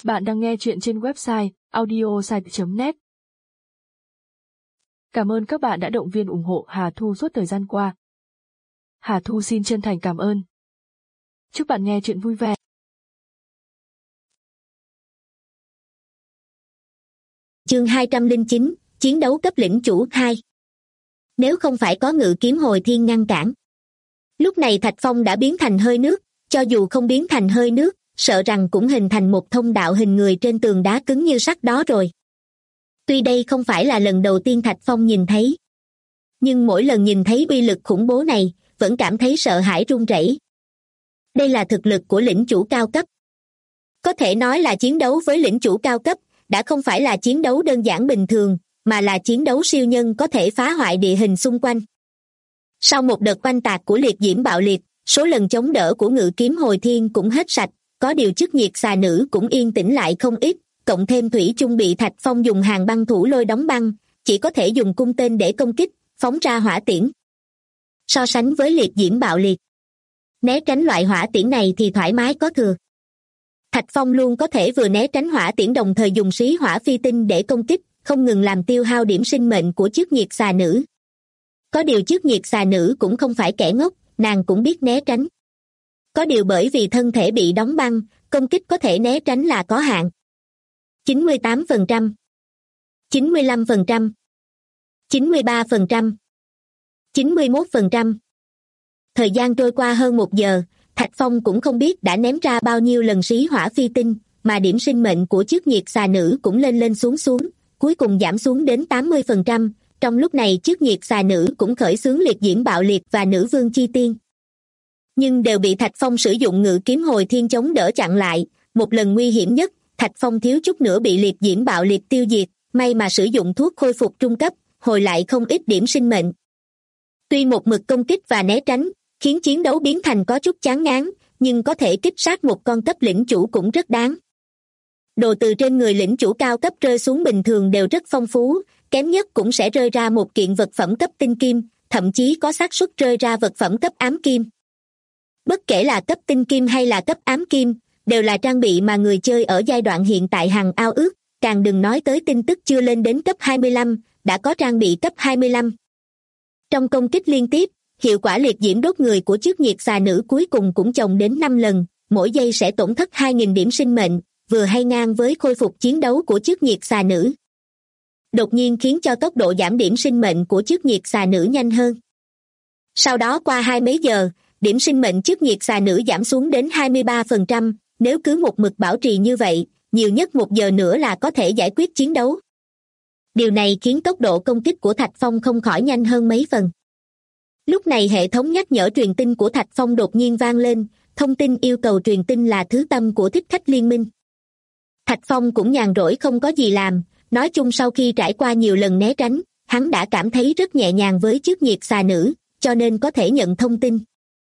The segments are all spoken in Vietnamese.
Bạn đang nghe chuyện trên website audiosite.net. Cảm ơn các bạn đã động viên ủng hộ Hà Thu suốt thời gian qua. Hà Thu xin chân thành cảm ơn. Chúc bạn nghe chuyện vui vẻ. Chương 209, Chiến đấu cấp lĩnh chủ 2. Nếu không phải có ngự kiếm hồi thiên ngăn cản. Lúc này Thạch Phong đã biến thành hơi nước, cho dù không biến thành hơi nước, sợ rằng cũng hình thành một thông đạo hình người trên tường đá cứng như sắt đó rồi. Tuy đây không phải là lần đầu tiên Thạch Phong nhìn thấy, nhưng mỗi lần nhìn thấy uy lực khủng bố này, vẫn cảm thấy sợ hãi run rẩy. Đây là thực lực của lĩnh chủ cao cấp. Có thể nói là chiến đấu với lĩnh chủ cao cấp, đã không phải là chiến đấu đơn giản bình thường, mà là chiến đấu siêu nhân có thể phá hoại địa hình xung quanh. Sau một đợt oanh tạc của liệt diễm bạo liệt, số lần chống đỡ của ngự kiếm hồi thiên cũng hết sạch, có điều chức nhiệt xà nữ cũng yên tĩnh lại không ít, cộng thêm thủy chung bị Thạch Phong dùng hàng băng thủ lôi đóng băng, chỉ có thể dùng cung tên để công kích, phóng ra hỏa tiễn. So sánh với liệt diễm bạo liệt, né tránh loại hỏa tiễn này thì thoải mái có thừa. Thạch Phong luôn có thể vừa né tránh hỏa tiễn đồng thời dùng xí hỏa phi tinh để công kích, không ngừng làm tiêu hao điểm sinh mệnh của chức nhiệt xà nữ. Có điều chức nhiệt xà nữ cũng không phải kẻ ngốc, nàng cũng biết né tránh. Có điều bởi vì thân thể bị đóng băng, công kích có thể né tránh là có hạn. 98%, 95%, 93%, 91%. Thời gian trôi qua hơn 1 giờ, Thạch Phong cũng không biết đã ném ra bao nhiêu lần xí hỏa phi tinh, mà điểm sinh mệnh của chức nhiệt xà nữ cũng lên lên xuống xuống, cuối cùng giảm xuống đến 80%. Trong lúc này chức nhiệt xà nữ cũng khởi xướng liệt diễm bạo liệt và nữ vương chi tiên. Nhưng đều bị Thạch Phong sử dụng ngự kiếm hồi thiên chống đỡ chặn lại. Một lần nguy hiểm nhất, Thạch Phong thiếu chút nữa bị liệt diễm bạo liệt tiêu diệt, may mà sử dụng thuốc khôi phục trung cấp, hồi lại không ít điểm sinh mệnh. Tuy một mực công kích và né tránh, khiến chiến đấu biến thành có chút chán ngán, nhưng có thể kích sát một con cấp lĩnh chủ cũng rất đáng. Đồ từ trên người lĩnh chủ cao cấp rơi xuống bình thường đều rất phong phú, kém nhất cũng sẽ rơi ra một kiện vật phẩm cấp tinh kim, thậm chí có xác suất rơi ra vật phẩm cấp ám kim. Bất kể là cấp tinh kim hay là cấp ám kim, đều là trang bị mà người chơi ở giai đoạn hiện tại hằng ao ước, càng đừng nói tới tin tức chưa lên đến cấp 25, đã có trang bị cấp 25. Trong công kích liên tiếp, hiệu quả liệt diễm đốt người của chức nhiệt xà nữ cuối cùng cũng chồng đến 5 lần, mỗi giây sẽ tổn thất 2.000 điểm sinh mệnh, vừa hay ngang với khôi phục chiến đấu của chức nhiệt xà nữ. Đột nhiên khiến cho tốc độ giảm điểm sinh mệnh của chức nhiệt xà nữ nhanh hơn. Sau đó qua 20 mấy giờ, điểm sinh mệnh chức nhiệt xà nữ giảm xuống đến 23%, nếu cứ một mực bảo trì như vậy, nhiều nhất 1 giờ nữa là có thể giải quyết chiến đấu. Điều này khiến tốc độ công kích của Thạch Phong không khỏi nhanh hơn mấy phần. Lúc này hệ thống nhắc nhở truyền tin của Thạch Phong đột nhiên vang lên, thông tin yêu cầu truyền tin là Thứ Tâm của Thích Khách Liên Minh. Thạch Phong cũng nhàn rỗi không có gì làm, nói chung sau khi trải qua nhiều lần né tránh, hắn đã cảm thấy rất nhẹ nhàng với chức nhiệt xà nữ, cho nên có thể nhận thông tin.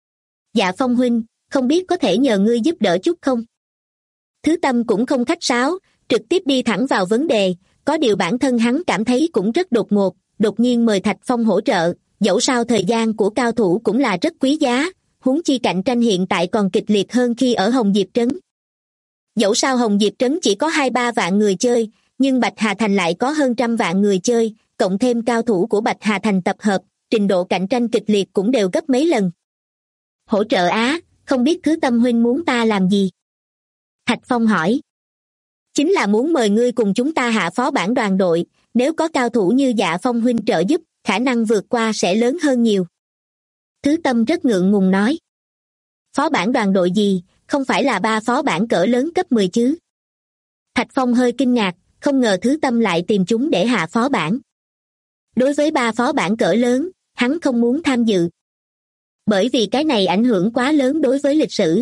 Dạ Phong huynh, không biết có thể nhờ ngươi giúp đỡ chút không? Thứ Tâm cũng không khách sáo, trực tiếp đi thẳng vào vấn đề, có điều bản thân hắn cảm thấy cũng rất đột ngột, đột nhiên mời Thạch Phong hỗ trợ, dẫu sao thời gian của cao thủ cũng là rất quý giá, huống chi cạnh tranh hiện tại còn kịch liệt hơn khi ở Hồng Diệp Trấn. Dẫu sao Hồng Diệp Trấn chỉ có 2-3 vạn người chơi, nhưng Bạch Hà Thành lại có hơn 100 vạn người chơi, cộng thêm cao thủ của Bạch Hà Thành tập hợp, trình độ cạnh tranh kịch liệt cũng đều gấp mấy lần. Hỗ trợ á, không biết Thứ Tâm huynh muốn ta làm gì? Thạch Phong hỏi. Chính là muốn mời ngươi cùng chúng ta hạ phó bản đoàn đội, nếu có cao thủ như Dạ Phong huynh trợ giúp, khả năng vượt qua sẽ lớn hơn nhiều. Thứ Tâm rất ngượng ngùng nói. Phó bản đoàn đội gì, không phải là 3 phó bản cỡ lớn cấp 10 chứ? Thạch Phong hơi kinh ngạc, không ngờ Thứ Tâm lại tìm chúng để hạ phó bản. Đối với 3 phó bản cỡ lớn, hắn không muốn tham dự. Bởi vì cái này ảnh hưởng quá lớn đối với lịch sử.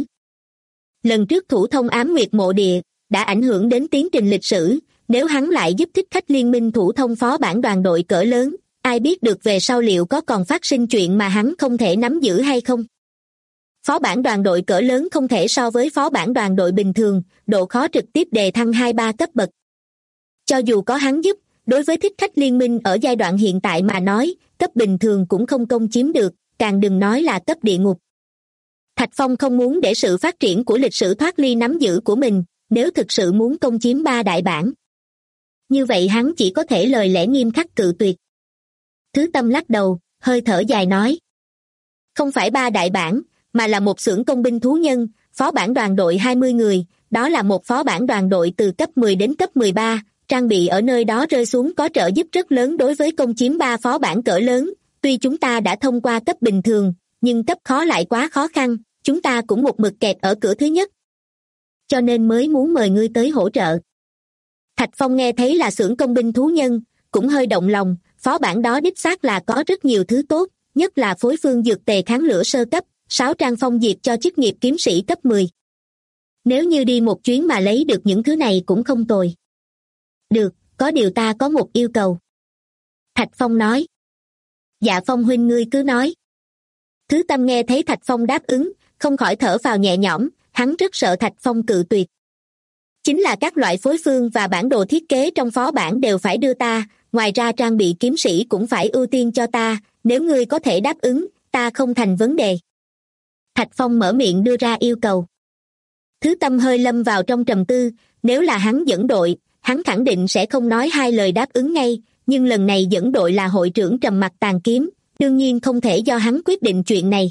Lần trước thủ thông ám nguyệt mộ địa, đã ảnh hưởng đến tiến trình lịch sử, nếu hắn lại giúp Thích Khách Liên Minh thủ thông phó bản đoàn đội cỡ lớn, ai biết được về sau liệu có còn phát sinh chuyện mà hắn không thể nắm giữ hay không. Phó bản đoàn đội cỡ lớn không thể so với phó bản đoàn đội bình thường, độ khó trực tiếp đề thăng 2-3 cấp bậc. Cho dù có hắn giúp, đối với Thích Khách Liên Minh ở giai đoạn hiện tại mà nói, cấp bình thường cũng không công chiếm được, càng đừng nói là cấp địa ngục. Thạch Phong không muốn để sự phát triển của lịch sử thoát ly nắm giữ của mình, nếu thực sự muốn công chiếm ba đại bản. Như vậy hắn chỉ có thể lời lẽ nghiêm khắc cự tuyệt. Thứ Tâm lắc đầu, hơi thở dài nói. Không phải ba đại bản, mà là một xưởng công binh thú nhân, phó bản đoàn đội 20 người, đó là một phó bản đoàn đội từ cấp 10 đến cấp 13, trang bị ở nơi đó rơi xuống có trợ giúp rất lớn đối với công chiếm ba phó bản cỡ lớn, tuy chúng ta đã thông qua cấp bình thường, nhưng cấp khó lại quá khó khăn, chúng ta cũng một mực kẹt ở cửa thứ nhất. Cho nên mới muốn mời ngươi tới hỗ trợ. Thạch Phong nghe thấy là xưởng công binh thú nhân, cũng hơi động lòng, phó bản đó đích xác là có rất nhiều thứ tốt, nhất là phối phương dược tề kháng lửa sơ cấp, 6 trang phong diệt cho chức nghiệp kiếm sĩ cấp 10. Nếu như đi một chuyến mà lấy được những thứ này cũng không tồi. Được, có điều ta có một yêu cầu. Thạch Phong nói. Dạ Phong huynh ngươi cứ nói. Thứ Tâm nghe thấy Thạch Phong đáp ứng, không khỏi thở phào nhẹ nhõm, hắn rất sợ Thạch Phong cự tuyệt. Chính là các loại phối phương và bản đồ thiết kế trong phó bản đều phải đưa ta, ngoài ra trang bị kiếm sĩ cũng phải ưu tiên cho ta, nếu ngươi có thể đáp ứng, ta không thành vấn đề. Thạch Phong mở miệng đưa ra yêu cầu. Thứ Tâm hơi lâm vào trong trầm tư, nếu là hắn dẫn đội, hắn khẳng định sẽ không nói hai lời đáp ứng ngay, nhưng lần này dẫn đội là hội trưởng Trầm Mặc Tàn Kiếm, đương nhiên không thể do hắn quyết định chuyện này.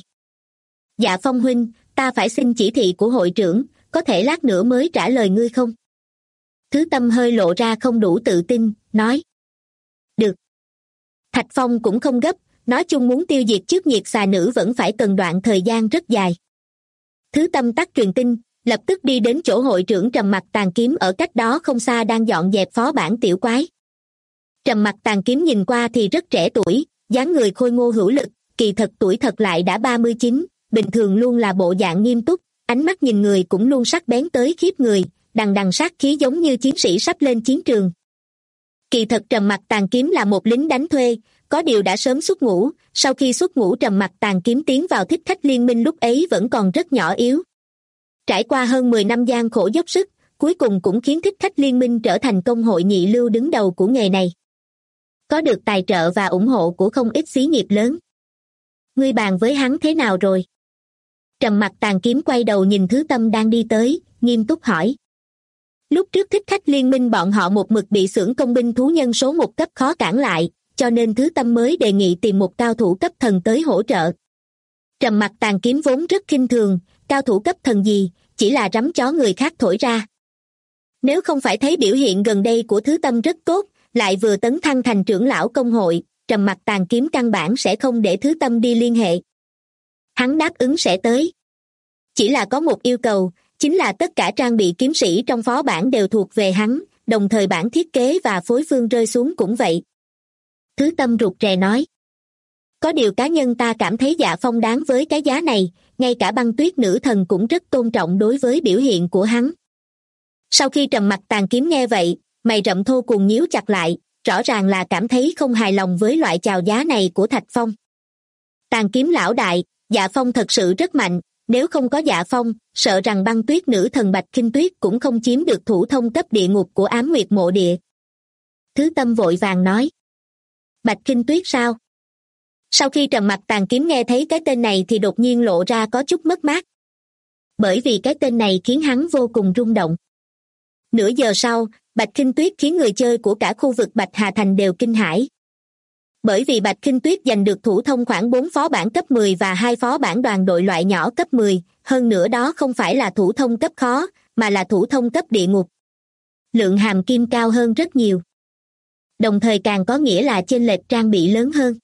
Dạ Phong huynh, ta phải xin chỉ thị của hội trưởng, có thể lát nữa mới trả lời ngươi không? Thứ Tâm hơi lộ ra không đủ tự tin, nói. Được. Thạch Phong cũng không gấp, nói chung muốn tiêu diệt trước nhiệt xà nữ vẫn phải cần đoạn thời gian rất dài. Thứ Tâm tắt truyền tin, lập tức đi đến chỗ hội trưởng Trầm Mặc Tàn Kiếm ở cách đó không xa đang dọn dẹp phó bản tiểu quái. Trầm Mặc Tàn Kiếm nhìn qua thì rất trẻ tuổi, dáng người khôi ngô hữu lực, kỳ thật tuổi thật lại đã 39, bình thường luôn là bộ dạng nghiêm túc, ánh mắt nhìn người cũng luôn sắc bén tới khiếp người, đằng đằng sát khí giống như chiến sĩ sắp lên chiến trường. Kỳ thật Trầm Mặc Tàn Kiếm là một lính đánh thuê, có điều đã sớm xuất ngũ, sau khi xuất ngũ Trầm Mặc Tàn Kiếm tiến vào Thích Khách Liên Minh lúc ấy vẫn còn rất nhỏ yếu. Trải qua hơn 10 năm gian khổ dốc sức, cuối cùng cũng khiến Thích Khách Liên Minh trở thành công hội nhị lưu đứng đầu của nghề này. Có được tài trợ và ủng hộ của không ít xí nghiệp lớn. Ngươi bàn với hắn thế nào rồi? Trầm Mặc Tàn Kiếm quay đầu nhìn Thứ Tâm đang đi tới, nghiêm túc hỏi. Lúc trước Thích Khách Liên Minh bọn họ một mực bị xưởng công binh thú nhân số 1 cấp khó cản lại, cho nên Thứ Tâm mới đề nghị tìm một cao thủ cấp thần tới hỗ trợ. Trầm Mặc Tàn Kiếm vốn rất khinh thường, cao thủ cấp thần gì, chỉ là rắm chó người khác thổi ra. Nếu không phải thấy biểu hiện gần đây của Thứ Tâm rất tốt, lại vừa tấn thăng thành trưởng lão công hội, Trầm Mặc Tàn Kiếm căn bản sẽ không để Thứ Tâm đi liên hệ. Hắn đáp ứng sẽ tới. Chỉ là có một yêu cầu, chính là tất cả trang bị kiếm sĩ trong phó bản đều thuộc về hắn, đồng thời bản thiết kế và phối phương rơi xuống cũng vậy. Thứ Tâm rụt rè nói. Có điều cá nhân ta cảm thấy Dạ Phong đáng với cái giá này, ngay cả Băng Tuyết nữ thần cũng rất tôn trọng đối với biểu hiện của hắn. Sau khi Trầm Mặc Tàn Kiếm nghe vậy, mày rậm thô cuồng nhíu chặt lại, rõ ràng là cảm thấy không hài lòng với loại chào giá này của Thạch Phong. Tàn Kiếm lão đại, Dạ Phong thật sự rất mạnh, nếu không có Dạ Phong, sợ rằng Băng Tuyết nữ thần Bạch Khinh Tuyết cũng không chiếm được thủ thông cấp địa ngục của Ám Nguyệt mộ địa. Thứ Tâm vội vàng nói. Bạch Khinh Tuyết sao? Sau khi Trầm Mặc Tàn Kiếm nghe thấy cái tên này thì đột nhiên lộ ra có chút mất mát. Bởi vì cái tên này khiến hắn vô cùng rung động. Nửa giờ sau, Bạch Khinh Tuyết khiến người chơi của cả khu vực Bạch Hà Thành đều kinh hãi. Bởi vì Bạch Khinh Tuyết giành được thủ thông khoảng 4 phó bản cấp 10 và 2 phó bản đoàn đội loại nhỏ cấp 10, hơn nữa đó không phải là thủ thông cấp khó, mà là thủ thông cấp địa ngục. Lượng hàm kim cao hơn rất nhiều. Đồng thời càng có nghĩa là chênh lệch trang bị lớn hơn.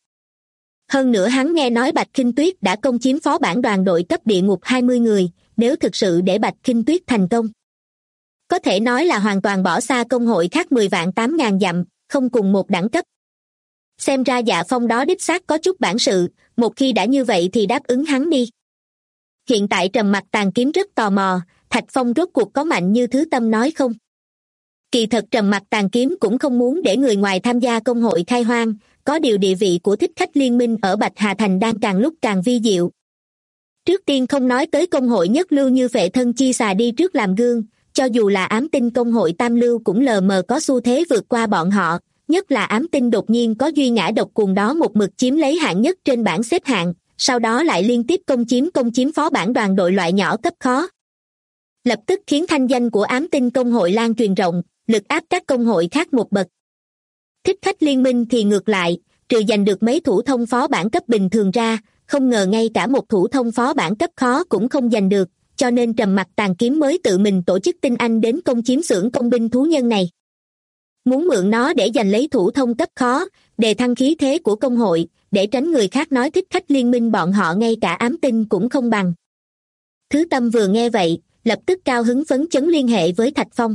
Hơn nữa hắn nghe nói Bạch Khinh Tuyết đã công chiếm phó bản đoàn đội cấp địa ngục 20 người, nếu thực sự để Bạch Khinh Tuyết thành công. Có thể nói là hoàn toàn bỏ xa công hội khác 10 vạn 8.000 dặm, không cùng một đẳng cấp. Xem ra Dạ Phong đó đích xác có chút bản sự, một khi đã như vậy thì đáp ứng hắn đi. Hiện tại Trầm Mặc Tàn Kiếm rất tò mò, Thạch Phong rốt cuộc có mạnh như Thứ Tâm nói không? Kỳ thật Trầm Mặc Tàn Kiếm cũng không muốn để người ngoài tham gia công hội khai hoang, có điều địa vị của Thích Khách Liên Minh ở Bạch Hà Thành đang càng lúc càng vi diệu. Trước tiên không nói tới công hội nhất lưu như Phệ Thân Chi Xà đi trước làm gương, cho dù là ám tinh công hội tam lưu cũng lờ mờ có xu thế vượt qua bọn họ, nhất là ám tinh đột nhiên có duy ngã độc cuồng đó một mực chiếm lấy hạng nhất trên bảng xếp hạng, sau đó lại liên tiếp công chiếm phó bản đoàn đội loại nhỏ cấp khó. lập tức khiến thanh danh của ám tinh công hội lan truyền rộng, lực áp các công hội khác một bậc. Thích khách liên minh thì ngược lại, trừ giành được mấy thủ thông phó bản cấp bình thường ra, không ngờ ngay cả một thủ thông phó bản cấp khó cũng không giành được, cho nên Trầm Mặc Tàn Kiếm mới tự mình tổ chức tinh anh đến công chiếm xưởng công binh thú nhân này. Muốn mượn nó để giành lấy thủ thông cấp khó, đề thăng khí thế của công hội, để tránh người khác nói thích khách liên minh bọn họ ngay cả ám tinh cũng không bằng. Thứ Tâm vừa nghe vậy, lập tức cao hứng phấn chấn liên hệ với Thạch Phong.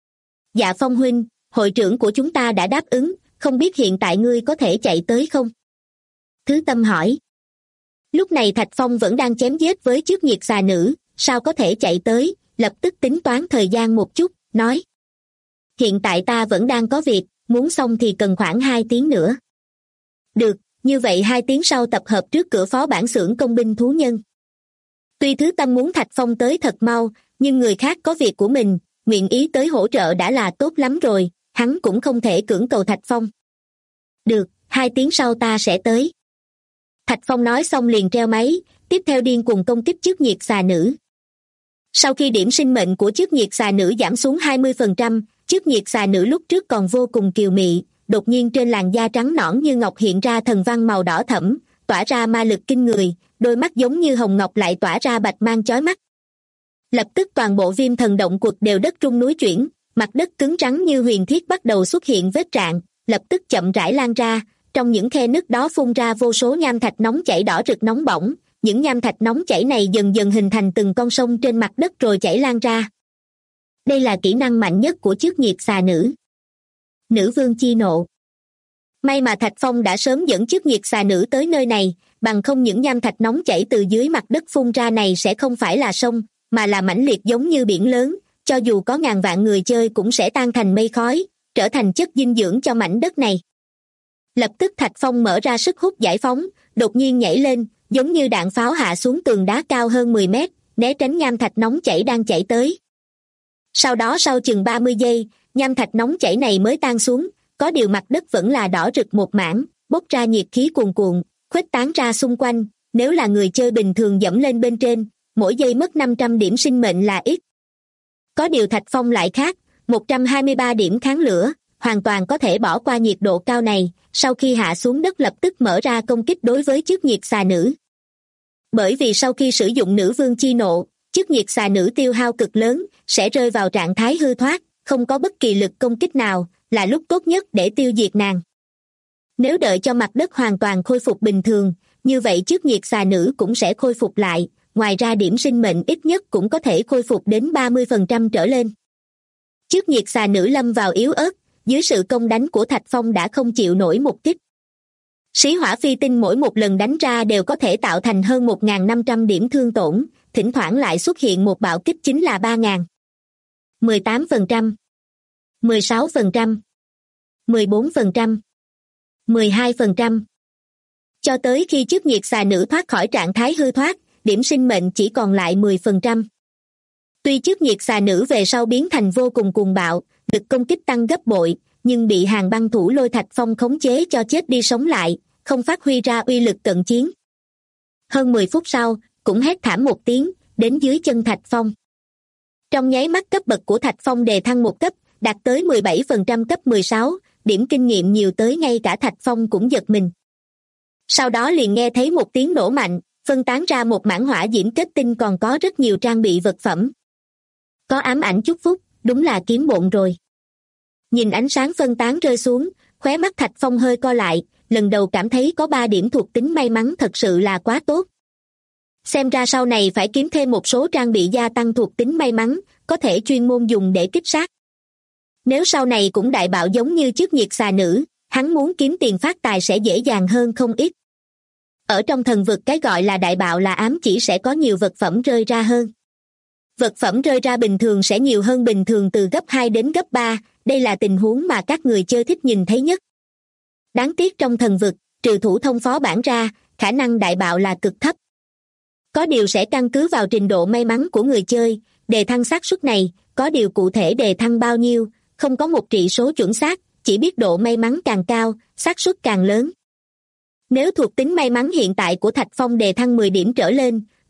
Dạ Phong huynh, hội trưởng của chúng ta đã đáp ứng, không biết hiện tại ngươi có thể chạy tới không? Thứ Tâm hỏi. Lúc này Thạch Phong vẫn đang chém giết với Trước Nhiệt Xà Nữ, sao có thể chạy tới, lập tức tính toán thời gian một chút, nói. Hiện tại ta vẫn đang có việc, muốn xong thì cần khoảng 2 tiếng nữa. Được, như vậy 2 tiếng sau tập hợp trước cửa phó bản xưởng công binh thú nhân. Tuy Thứ Tâm muốn Thạch Phong tới thật mau, nhưng người khác có việc của mình, nguyện ý tới hỗ trợ đã là tốt lắm rồi, hắn cũng không thể cưỡng cầu Thạch Phong. Được, 2 tiếng sau ta sẽ tới. Thạch Phong nói xong liền treo máy, tiếp theo điên cuồng công kích Trước Nhiệt Xà Nữ. Sau khi điểm sinh mệnh của Trước Nhiệt Xà Nữ giảm xuống 20%, Trước Nhiệt Xà Nữ lúc trước còn vô cùng kiều mị, đột nhiên trên làn da trắng nõn như ngọc hiện ra thần văn màu đỏ thẫm, tỏa ra ma lực kinh người, đôi mắt giống như hồng ngọc lại tỏa ra bạch mang chói mắt. Lập tức toàn bộ Viêm Thần Động Quật đều đất rung núi chuyển, mặt đất cứng rắn như huyền thiết bắt đầu xuất hiện vết rạn, lập tức chậm rãi lan ra, trong những khe nứt đó phun ra vô số nham thạch nóng chảy đỏ rực nóng bỏng, những nham thạch nóng chảy này dần dần hình thành từng con sông trên mặt đất rồi chảy lan ra. Đây là kỹ năng mạnh nhất của Trước Nhiệt Xà Nữ. Nữ vương chi nộ. May mà Thạch Phong đã sớm dẫn Trước Nhiệt Xà Nữ tới nơi này, bằng không những nham thạch nóng chảy từ dưới mặt đất phun ra này sẽ không phải là sông, mà là mãnh liệt giống như biển lớn, cho dù có ngàn vạn người chơi cũng sẽ tan thành mây khói, trở thành chất dinh dưỡng cho mảnh đất này. Lập tức Thạch Phong mở ra sức hút giải phóng, đột nhiên nhảy lên, giống như đạn pháo hạ xuống tường đá cao hơn 10 mét, né tránh nham thạch nóng chảy đang chảy tới. Sau đó sau chừng 30 giây, nham thạch nóng chảy này mới tan xuống, có điều mặt đất vẫn là đỏ rực một mảng, bốc ra nhiệt khí cuồn cuộn, khuếch tán ra xung quanh, nếu là người chơi bình thường dẫm lên bên trên, mỗi giây mất 500 điểm sinh mệnh là ít. Có điều Thạch Phong lại khác, 123 điểm kháng lửa, hoàn toàn có thể bỏ qua nhiệt độ cao này, sau khi hạ xuống đất lập tức mở ra công kích đối với Trước Nhiệt Xà Nữ. Bởi vì sau khi sử dụng nữ vương chi nộ, Trước Nhiệt Xà Nữ tiêu hao cực lớn, sẽ rơi vào trạng thái hư thoát, không có bất kỳ lực công kích nào, là lúc tốt nhất để tiêu diệt nàng. Nếu đợi cho mặt đất hoàn toàn khôi phục bình thường, như vậy Trước Nhiệt Xà Nữ cũng sẽ khôi phục lại, ngoài ra điểm sinh mệnh ít nhất cũng có thể khôi phục đến 30% trở lên. Trước Nhiệt Xà Nữ lâm vào yếu ớt, dưới sự công đánh của Thạch Phong đã không chịu nổi một kích. Xí hỏa phi tinh mỗi một lần đánh ra đều có thể tạo thành hơn 1.500 điểm thương tổn, thỉnh thoảng lại xuất hiện một bạo kích chính là 3.000. 18%, 16%, 14%, 12%. Cho tới khi Trước Nhiệt Xà Nữ thoát khỏi trạng thái hư thoát, điểm sinh mệnh chỉ còn lại 10%. Tuy Trước Nhiệt Xà Nữ về sau biến thành vô cùng cuồng bạo, lực công kích tăng gấp bội, nhưng bị Hàn Băng Thủ Lôi Thạch Phong khống chế cho chết đi sống lại, không phát huy ra uy lực cận chiến. Hơn 10 phút sau, cũng hét thảm một tiếng, đến dưới chân Thạch Phong. Trong nháy mắt cấp bậc của Thạch Phong đề thăng một cấp, đạt tới 17% cấp 16, điểm kinh nghiệm nhiều tới ngay cả Thạch Phong cũng giật mình. Sau đó liền nghe thấy một tiếng nổ mạnh, phân tán ra một mảng hỏa diễm kết tinh còn có rất nhiều trang bị vật phẩm. Có ám ảnh chúc phúc, đúng là kiếm bộn rồi. Nhìn ánh sáng phân tán rơi xuống, khóe mắt Thạch Phong hơi co lại, lần đầu cảm thấy có 3 điểm thuộc tính may mắn thật sự là quá tốt. Xem ra sau này phải kiếm thêm một số trang bị gia tăng thuộc tính may mắn, có thể chuyên môn dùng để kích sát. Nếu sau này cũng đại bạo giống như Trước Nhiệt Xà Nữ, hắn muốn kiếm tiền phát tài sẽ dễ dàng hơn không ít. Ở trong thần vực cái gọi là đại bạo là ám chỉ sẽ có nhiều vật phẩm rơi ra hơn. Vật phẩm rơi ra bình thường sẽ nhiều hơn bình thường từ gấp 2 đến gấp 3, đây là tình huống mà các người chơi thích nhìn thấy nhất. Đáng tiếc trong thần vực, trừ thủ thông phó bản ra, khả năng đại bạo là cực thấp. Có điều sẽ căn cứ vào trình độ may mắn của người chơi, đề thăng xác suất này, có điều cụ thể đề thăng bao nhiêu, không có một trị số chuẩn xác, chỉ biết độ may mắn càng cao, xác suất càng lớn. Nếu thuộc tính may mắn hiện tại của Thạch Phong đề thăng 10 điểm trở lên,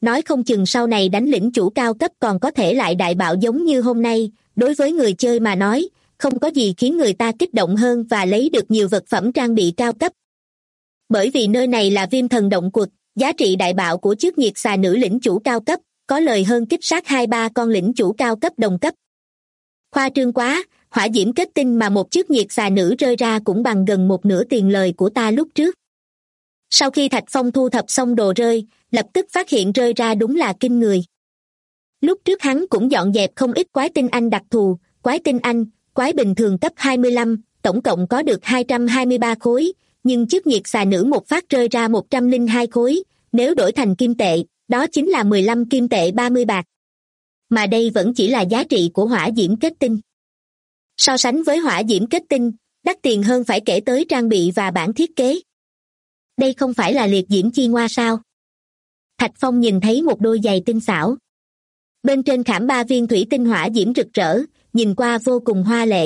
nói không chừng sau này đánh lĩnh chủ cao cấp còn có thể lại đại bạo giống như hôm nay. Đối với người chơi mà nói, không có gì khiến người ta kích động hơn và lấy được nhiều vật phẩm trang bị cao cấp. Bởi vì nơi này là Viêm Thần Động Quật, giá trị đại bạo của chức nhiệt xà nữ lĩnh chủ cao cấp, có lời hơn kích sát 2-3 con lĩnh chủ cao cấp đồng cấp. Khoa trương quá, hỏa diễm kết tinh mà một chức nhiệt xà nữ rơi ra cũng bằng gần một nửa tiền lời của ta lúc trước. Sau khi Thạch Phong thu thập xong đồ rơi, lập tức phát hiện rơi ra đúng là kinh người. Lúc trước hắn cũng dọn dẹp không ít quái tinh anh đặc thù, quái tinh anh, quái bình thường cấp 25, tổng cộng có được 223 khối, nhưng chức nhiệt xà nữ một phát rơi ra 102 khối, nếu đổi thành kim tệ, đó chính là 15 kim tệ 30 bạc. Mà đây vẫn chỉ là giá trị của hỏa diễm kết tinh. So sánh với hỏa diễm kết tinh, đắt tiền hơn phải kể tới trang bị và bản thiết kế. Đây không phải là liệt diễm chi ngoa sao? Thạch Phong nhìn thấy một đôi giày tinh xảo. Bên trên khảm 3 viên thủy tinh hỏa diễm rực rỡ, nhìn qua vô cùng hoa lệ.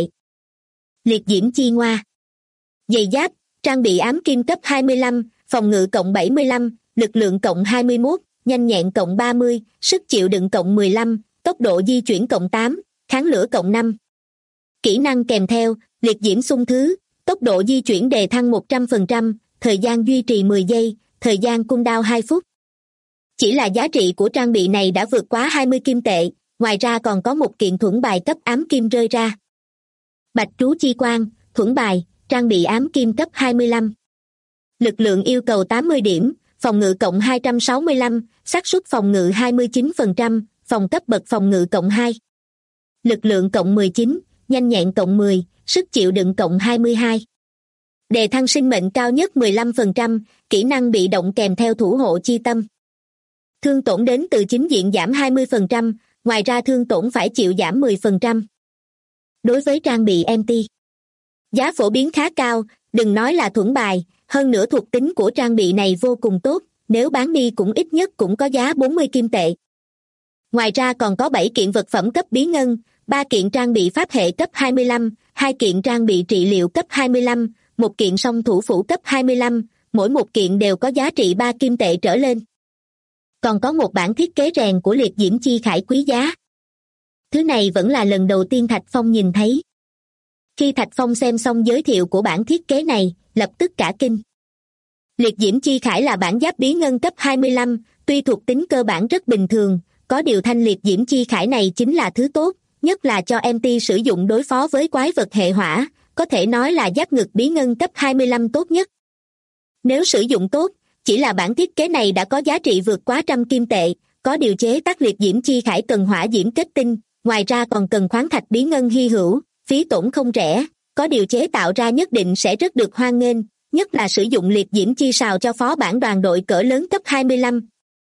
Liệt diễm chi ngoa. Giày giáp, trang bị ám kim cấp 25, phòng ngự cộng 75, lực lượng cộng 21, nhanh nhẹn cộng 30, sức chịu đựng cộng 15, tốc độ di chuyển cộng 8, kháng lửa cộng 5. Kỹ năng kèm theo, liệt diễm xung thứ, tốc độ di chuyển đề thăng 100%, thời gian duy trì 10 giây, thời gian cooldown 2 phút. Chỉ là giá trị của trang bị này đã vượt quá 20 kim tệ, ngoài ra còn có một kiện thuẫn bài cấp ám kim rơi ra. Bạch trú chi quang, thuẫn bài, trang bị ám kim cấp 25. Lực lượng yêu cầu 80 điểm, phòng ngự cộng 265, xác suất phòng ngự 29%, phòng cấp bậc phòng ngự cộng 2. Lực lượng cộng 19, nhanh nhẹn cộng 10, sức chịu đựng cộng 22. Đề thăng sinh mệnh cao nhất 15%, kỹ năng bị động kèm theo thủ hộ chi tâm. Thương tổn đến từ chính diện giảm 20%, ngoài ra thương tổn phải chịu giảm 10%. Đối với trang bị MT, giá phổ biến khá cao, đừng nói là thuẫn bài, hơn nữa thuộc tính của trang bị này vô cùng tốt, nếu bán đi cũng ít nhất cũng có giá 40 kim tệ. Ngoài ra còn có 7 kiện vật phẩm cấp bí ngân, 3 kiện trang bị pháp hệ cấp 25, 2 kiện trang bị trị liệu cấp 25, 1 kiện song thủ phủ cấp 25, mỗi một kiện đều có giá trị 3 kim tệ trở lên. Còn có một bản thiết kế rèn của liệt diễm chi khải quý giá. Thứ này vẫn là lần đầu tiên Thạch Phong nhìn thấy. Khi Thạch Phong xem xong giới thiệu của bản thiết kế này, lập tức cả kinh. Liệt diễm chi khải là bản giáp bí ngân cấp 25, tuy thuộc tính cơ bản rất bình thường, có điều thanh liệt diễm chi khải này chính là thứ tốt, nhất là cho MT sử dụng đối phó với quái vật hệ hỏa, có thể nói là giáp ngực bí ngân cấp 25 tốt nhất. Nếu sử dụng tốt, chỉ là bản thiết kế này đã có giá trị vượt quá 100 kim tệ, có điều chế tác liệt diễm chi khải cần hỏa diễm kết tinh, ngoài ra còn cần khoáng thạch bí ngân hy hữu, phí tổn không rẻ, có điều chế tạo ra nhất định sẽ rất được hoan nghênh, nhất là sử dụng liệt diễm chi sào cho phó bản đoàn đội cỡ lớn cấp 25.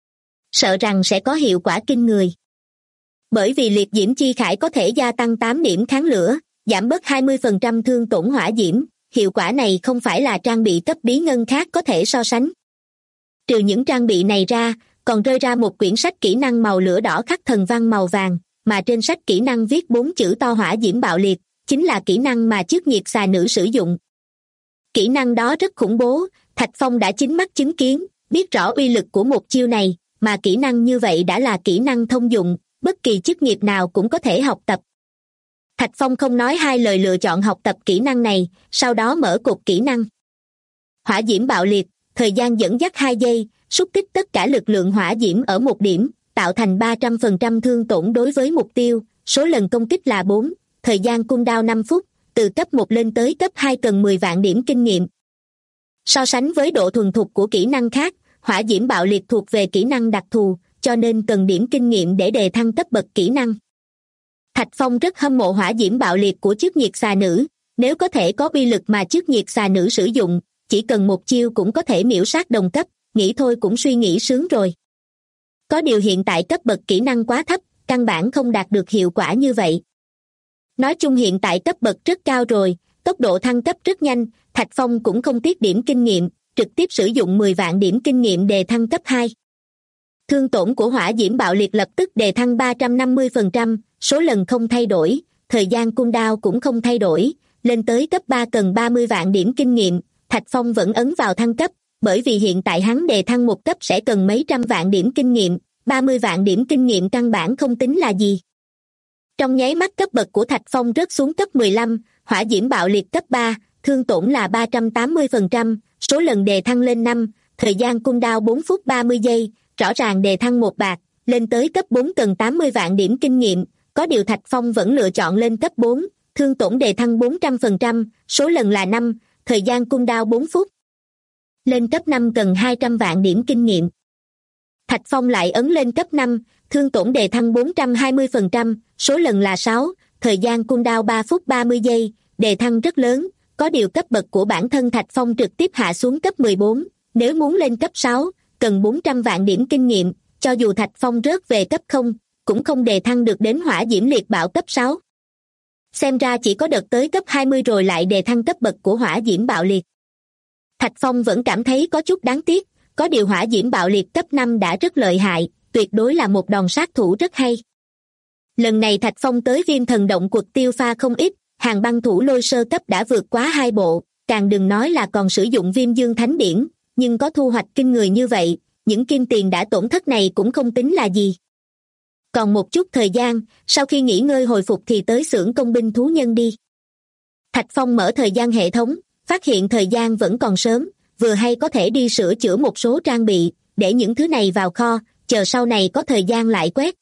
Sợ rằng sẽ có hiệu quả kinh người. Bởi vì liệt diễm chi khải có thể gia tăng 8 điểm kháng lửa, giảm bớt 20% thương tổn hỏa diễm, hiệu quả này không phải là trang bị cấp bí ngân khác có thể so sánh. Trừ những trang bị này ra, còn rơi ra một quyển sách kỹ năng màu lửa đỏ khắc thần văn màu vàng, mà trên sách kỹ năng viết 4 chữ to hỏa diễm bạo liệt, chính là kỹ năng mà chức nhiệt xà nữ sử dụng. Kỹ năng đó rất khủng bố, Thạch Phong đã chính mắt chứng kiến, biết rõ uy lực của một chiêu này, mà kỹ năng như vậy đã là kỹ năng thông dụng, bất kỳ chức nghiệp nào cũng có thể học tập. Thạch Phong không nói hai lời lựa chọn học tập kỹ năng này, sau đó mở cột kỹ năng. Hỏa diễm bạo liệt, thời gian dẫn dắt 2 giây, xúc tích tất cả lực lượng hỏa diễm ở một điểm, tạo thành 300% thương tổn đối với mục tiêu, số lần công kích là 4, thời gian cooldown 5 phút, từ cấp 1 lên tới cấp 2 cần 10 vạn điểm kinh nghiệm. So sánh với độ thuần thục của kỹ năng khác, hỏa diễm bạo liệt thuộc về kỹ năng đặc thù, cho nên cần điểm kinh nghiệm để đề thăng cấp bậc kỹ năng. Thạch Phong rất hâm mộ hỏa diễm bạo liệt của chức nhiệt xà nữ, nếu có thể có uy lực mà chức nhiệt xà nữ sử dụng, chỉ cần một chiêu cũng có thể miễu sát đồng cấp, nghĩ thôi cũng suy nghĩ sướng rồi. Có điều hiện tại cấp bậc kỹ năng quá thấp, căn bản không đạt được hiệu quả như vậy. Nói chung hiện tại cấp bậc rất cao rồi, tốc độ thăng cấp rất nhanh, Thạch Phong cũng không tiếc điểm kinh nghiệm, trực tiếp sử dụng 10 vạn điểm kinh nghiệm đề thăng cấp 2. Thương tổn của hỏa diễm bạo liệt lập tức đề thăng 350%, số lần không thay đổi, thời gian cooldown cũng không thay đổi, lên tới cấp 3 cần 30 vạn điểm kinh nghiệm, Thạch Phong vẫn ấn vào thăng cấp, bởi vì hiện tại hắn đề thăng một cấp sẽ cần mấy trăm vạn điểm kinh nghiệm, 30 vạn điểm kinh nghiệm căn bản không tính là gì. Trong nháy mắt cấp bậc của Thạch Phong rớt xuống cấp 15, hỏa diễm bạo liệt cấp 3, thương tổn là 380%, số lần đề thăng lên 5, thời gian cooldown 4 phút 30 giây, rõ ràng đề thăng 1 bạc, lên tới cấp 4 cần 80 vạn điểm kinh nghiệm, có điều Thạch Phong vẫn lựa chọn lên cấp 4, thương tổn đề thăng 400%, số lần là 5, thời gian cooldown 4 phút. Lên cấp 5 cần 200 vạn điểm kinh nghiệm. Thạch Phong lại ấn lên cấp 5, thương tổn đề thăng 420%, số lần là 6, thời gian cooldown 3 phút 30 giây, đề thăng rất lớn, có điều cấp bậc của bản thân Thạch Phong trực tiếp hạ xuống cấp 14, nếu muốn lên cấp 6, cần 400 vạn điểm kinh nghiệm, cho dù Thạch Phong rớt về cấp 0, cũng không đề thăng được đến hỏa diễm liệt bạo cấp 6. Xem ra chỉ có đợt tới cấp 20 rồi lại đề thăng cấp bậc của hỏa diễm bạo liệt. Thạch Phong vẫn cảm thấy có chút đáng tiếc, có điều hỏa diễm bạo liệt cấp 5 đã rất lợi hại, tuyệt đối là một đòn sát thủ rất hay. Lần này Thạch Phong tới Viêm Thần Động Quật tiêu pha không ít, hàng băng thủ lôi sơ cấp đã vượt quá 2 bộ, càng đừng nói là còn sử dụng Viêm Dương Thánh Điển, nhưng có thu hoạch kinh người như vậy, những kim tiền đã tổn thất này cũng không tính là gì. Còn một chút thời gian, sau khi nghỉ ngơi hồi phục thì tới xưởng công binh thú nhân đi. Thạch Phong mở thời gian hệ thống, phát hiện thời gian vẫn còn sớm, vừa hay có thể đi sửa chữa một số trang bị, để những thứ này vào kho, chờ sau này có thời gian lại quét.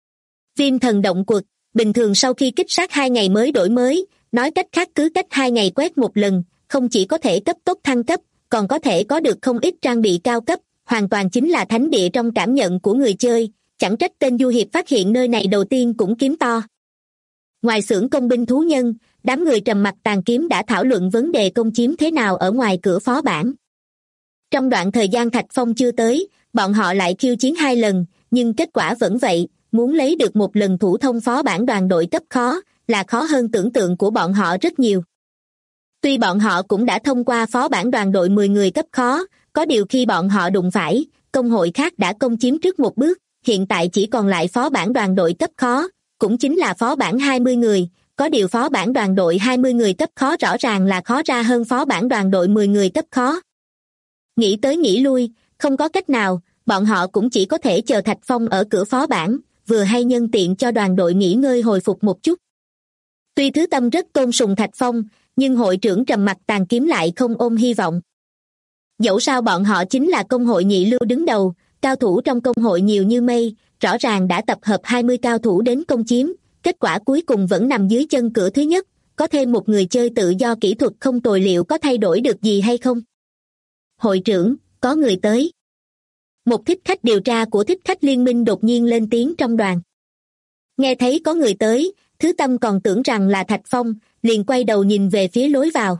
Viêm Thần Động Quật, bình thường sau khi kích sát 2 ngày mới đổi mới, nói cách khác cứ cách 2 ngày quét một lần, không chỉ có thể cấp tốc thăng cấp, còn có thể có được không ít trang bị cao cấp, hoàn toàn chính là thánh địa trong cảm nhận của người chơi, chẳng trách tên du hiệp phát hiện nơi này đầu tiên cũng kiếm to. Ngoài xưởng công binh thú nhân, đám người trầm mặc tàn kiếm đã thảo luận vấn đề công chiếm thế nào ở ngoài cửa phó bản. Trong đoạn thời gian Thạch Phong chưa tới, bọn họ lại khiêu chiến 2 lần, nhưng kết quả vẫn vậy, muốn lấy được một lần thủ thông phó bản đoàn đội cấp khó, là khó hơn tưởng tượng của bọn họ rất nhiều. Tuy bọn họ cũng đã thông qua phó bản đoàn đội 10 người cấp khó, có điều khi bọn họ đụng phải, công hội khác đã công chiếm trước một bước, hiện tại chỉ còn lại phó bản đoàn đội cấp khó, cũng chính là phó bản 20 người, có điều phó bản đoàn đội 20 người cấp khó rõ ràng là khó ra hơn phó bản đoàn đội 10 người cấp khó. Nghĩ tới nghĩ lui, không có cách nào, bọn họ cũng chỉ có thể chờ Thạch Phong ở cửa phó bản, vừa hay nhân tiện cho đoàn đội nghỉ ngơi hồi phục một chút. Tuy Thứ Tâm rất tôn sùng Thạch Phong, nhưng hội trưởng trầm mặc tàn kiếm lại không ôm hy vọng. Dẫu sao bọn họ chính là công hội nhị lưu đứng đầu, cao thủ trong công hội nhiều như mây, rõ ràng đã tập hợp 20 cao thủ đến công chiếm, kết quả cuối cùng vẫn nằm dưới chân cửa thứ nhất, có thêm một người chơi tự do kỹ thuật không tồi liệu có thay đổi được gì hay không? Hội trưởng, có người tới. Một thích khách điều tra của thích khách liên minh đột nhiên lên tiếng trong đoàn. Nghe thấy có người tới, Thứ Tâm còn tưởng rằng là Thạch Phong, liền quay đầu nhìn về phía lối vào.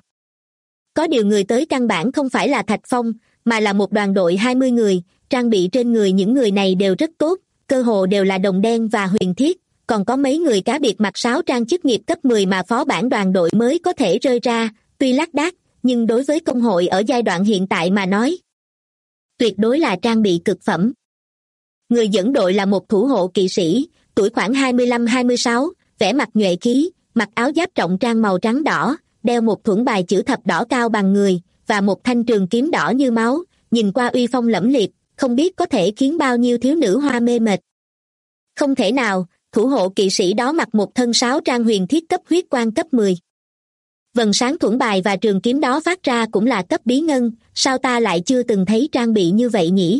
Có điều người tới căn bản không phải là Thạch Phong, mà là một đoàn đội 20 người, trang bị trên người những người này đều rất tốt, cơ hồ đều là đồng đen và huyền thiết, còn có mấy người cá biệt mặc 6 trang chức nghiệp cấp 10 mà phó bản đoàn đội mới có thể rơi ra, tuy lác đác, nhưng đối với công hội ở giai đoạn hiện tại mà nói, tuyệt đối là trang bị cực phẩm. Người dẫn đội là một thủ hộ kỵ sĩ, tuổi khoảng 25-26, vẻ mặt nhuệ khí, mặc áo giáp trọng trang màu trắng đỏ, đeo một thuẫn bài chữ thập đỏ cao bằng người, và một thanh trường kiếm đỏ như máu, nhìn qua uy phong lẫm liệt, không biết có thể khiến bao nhiêu thiếu nữ hoa mê mệt. Không thể nào, thủ hộ kỵ sĩ đó mặc một thân 6 trang huyền thiết cấp huyết quan cấp 10. Vầng sáng thuẫn bài và trường kiếm đó phát ra cũng là cấp bí ngân, sao ta lại chưa từng thấy trang bị như vậy nhỉ?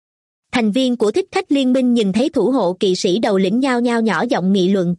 Thành viên của thích khách liên minh nhìn thấy thủ hộ kỵ sĩ đầu lĩnh nhao nhao nhỏ giọng nghị luận.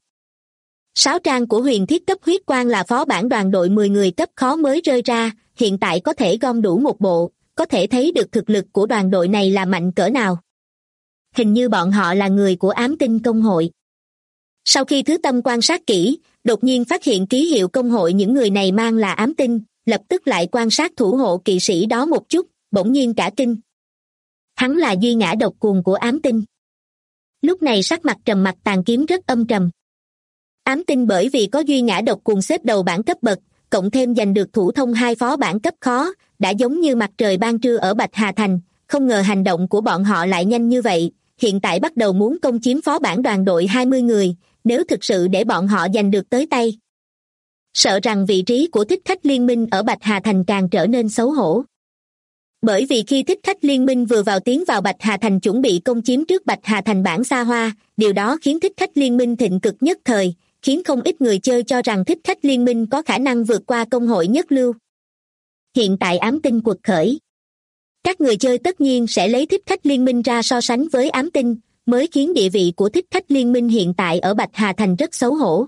6 trang của huyền thiết cấp huyết quan là phó bản đoàn đội 10 người cấp khó mới rơi ra, hiện tại có thể gom đủ một bộ, có thể thấy được thực lực của đoàn đội này là mạnh cỡ nào. Hình như bọn họ là người của ám tinh công hội. Sau khi Thứ Tâm quan sát kỹ, đột nhiên phát hiện ký hiệu công hội những người này mang là ám tinh, lập tức lại quan sát thủ hộ kỵ sĩ đó một chút, bỗng nhiên cả kinh. Hắn là duy ngã độc cuồng của ám tinh. Lúc này sắc mặt trầm mặc tàn kiếm rất âm trầm. Ám tinh bởi vì có duy ngã độc cuồng xếp đầu bảng cấp bậc, cộng thêm giành được thủ thông 2 phó bản cấp khó, đã giống như mặt trời ban trưa ở Bạch Hà Thành, không ngờ hành động của bọn họ lại nhanh như vậy, hiện tại bắt đầu muốn công chiếm phó bản đoàn đội 20 người, nếu thực sự để bọn họ giành được tới tay. Sợ rằng vị trí của thích khách liên minh ở Bạch Hà Thành càng trở nên xấu hổ. Bởi vì khi thích khách liên minh vừa tiến vào Bạch Hà Thành chuẩn bị công chiếm trước Bạch Hà Thành bản xa hoa, điều đó khiến thích khách liên minh thịnh cực nhất thời, khiến không ít người chơi cho rằng thích khách liên minh có khả năng vượt qua công hội nhất lưu. Hiện tại ám tinh quật khởi. Các người chơi tất nhiên sẽ lấy thích khách liên minh ra so sánh với ám tinh, mới khiến địa vị của thích khách liên minh hiện tại ở Bạch Hà Thành rất xấu hổ.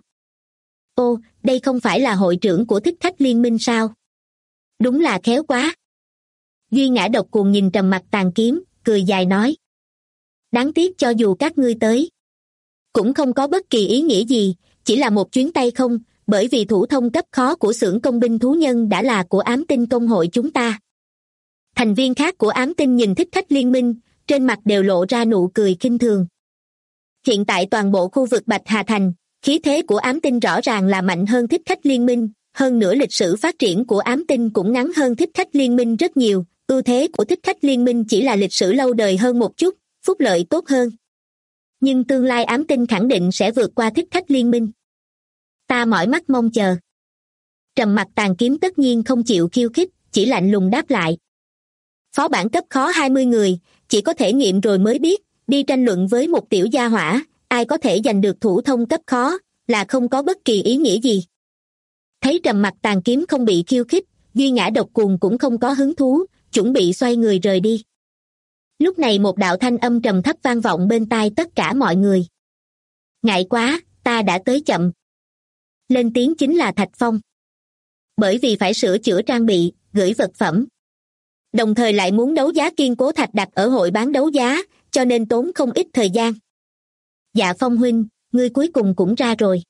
Ô, đây không phải là hội trưởng của thích khách liên minh sao? Đúng là khéo quá. Duy Ngã Độc Cuồng nhìn Trầm Mặc Tàn Kiếm, cười dài nói. Đáng tiếc cho dù các ngươi tới, cũng không có bất kỳ ý nghĩa gì, chỉ là một chuyến tay không, bởi vì thủ thông cấp khó của xưởng công binh thú nhân đã là của ám tinh công hội chúng ta. Thành viên khác của ám tinh nhìn thích khách liên minh, trên mặt đều lộ ra nụ cười khinh thường. Hiện tại toàn bộ khu vực Bạch Hà Thành, khí thế của ám tinh rõ ràng là mạnh hơn thích khách liên minh, hơn nữa lịch sử phát triển của ám tinh cũng ngắn hơn thích khách liên minh rất nhiều, ưu thế của thích khách liên minh chỉ là lịch sử lâu đời hơn một chút, phúc lợi tốt hơn. Nhưng tương lai ám tinh khẳng định sẽ vượt qua thích khách liên minh. Ta mỏi mắt mong chờ. Trầm Mặc Tàn Kiếm tất nhiên không chịu khiêu khích, chỉ lạnh lùng đáp lại. Phó bản cấp khó 20 người, chỉ có thể nghiệm rồi mới biết, đi tranh luận với một tiểu gia hỏa, ai có thể giành được thủ thông cấp khó, là không có bất kỳ ý nghĩa gì. Thấy Trầm Mặc Tàn Kiếm không bị khiêu khích, Duy Ngã Độc Cuồng cũng không có hứng thú, chuẩn bị xoay người rời đi. Lúc này một đạo thanh âm trầm thấp vang vọng bên tai tất cả mọi người. Ngại quá, ta đã tới chậm. Lên tiếng chính là Thạch Phong. Bởi vì phải sửa chữa trang bị, gửi vật phẩm. Đồng thời lại muốn đấu giá kiên cố thạch đặt ở hội bán đấu giá, cho nên tốn không ít thời gian. Dạ Phong huynh, ngươi cuối cùng cũng ra rồi.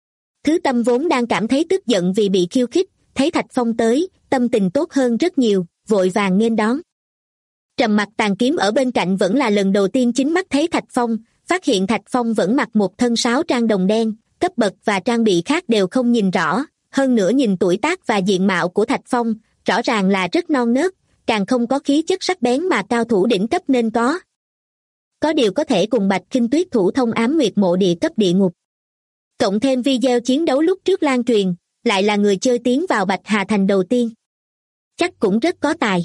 Thứ Tâm vốn đang cảm thấy tức giận vì bị khiêu khích, thấy Thạch Phong tới, tâm tình tốt hơn rất nhiều, vội vàng nghênh đón. Trầm Mặc Tàn Kiếm ở bên cạnh vẫn là lần đầu tiên chính mắt thấy Thạch Phong, phát hiện Thạch Phong vẫn mặc một thân sáo trang đồng đen, cấp bậc và trang bị khác đều không nhìn rõ, hơn nữa nhìn tuổi tác và diện mạo của Thạch Phong, rõ ràng là rất non nớt, càng không có khí chất sắc bén mà cao thủ đỉnh cấp nên có. Có điều có thể cùng Bạch Khinh Tuyết thủ thông ám nguyệt mộ địa cấp địa ngục. Cộng thêm video chiến đấu lúc trước lan truyền, lại là người chơi tiến vào Bạch Hà Thành đầu tiên. Chắc cũng rất có tài.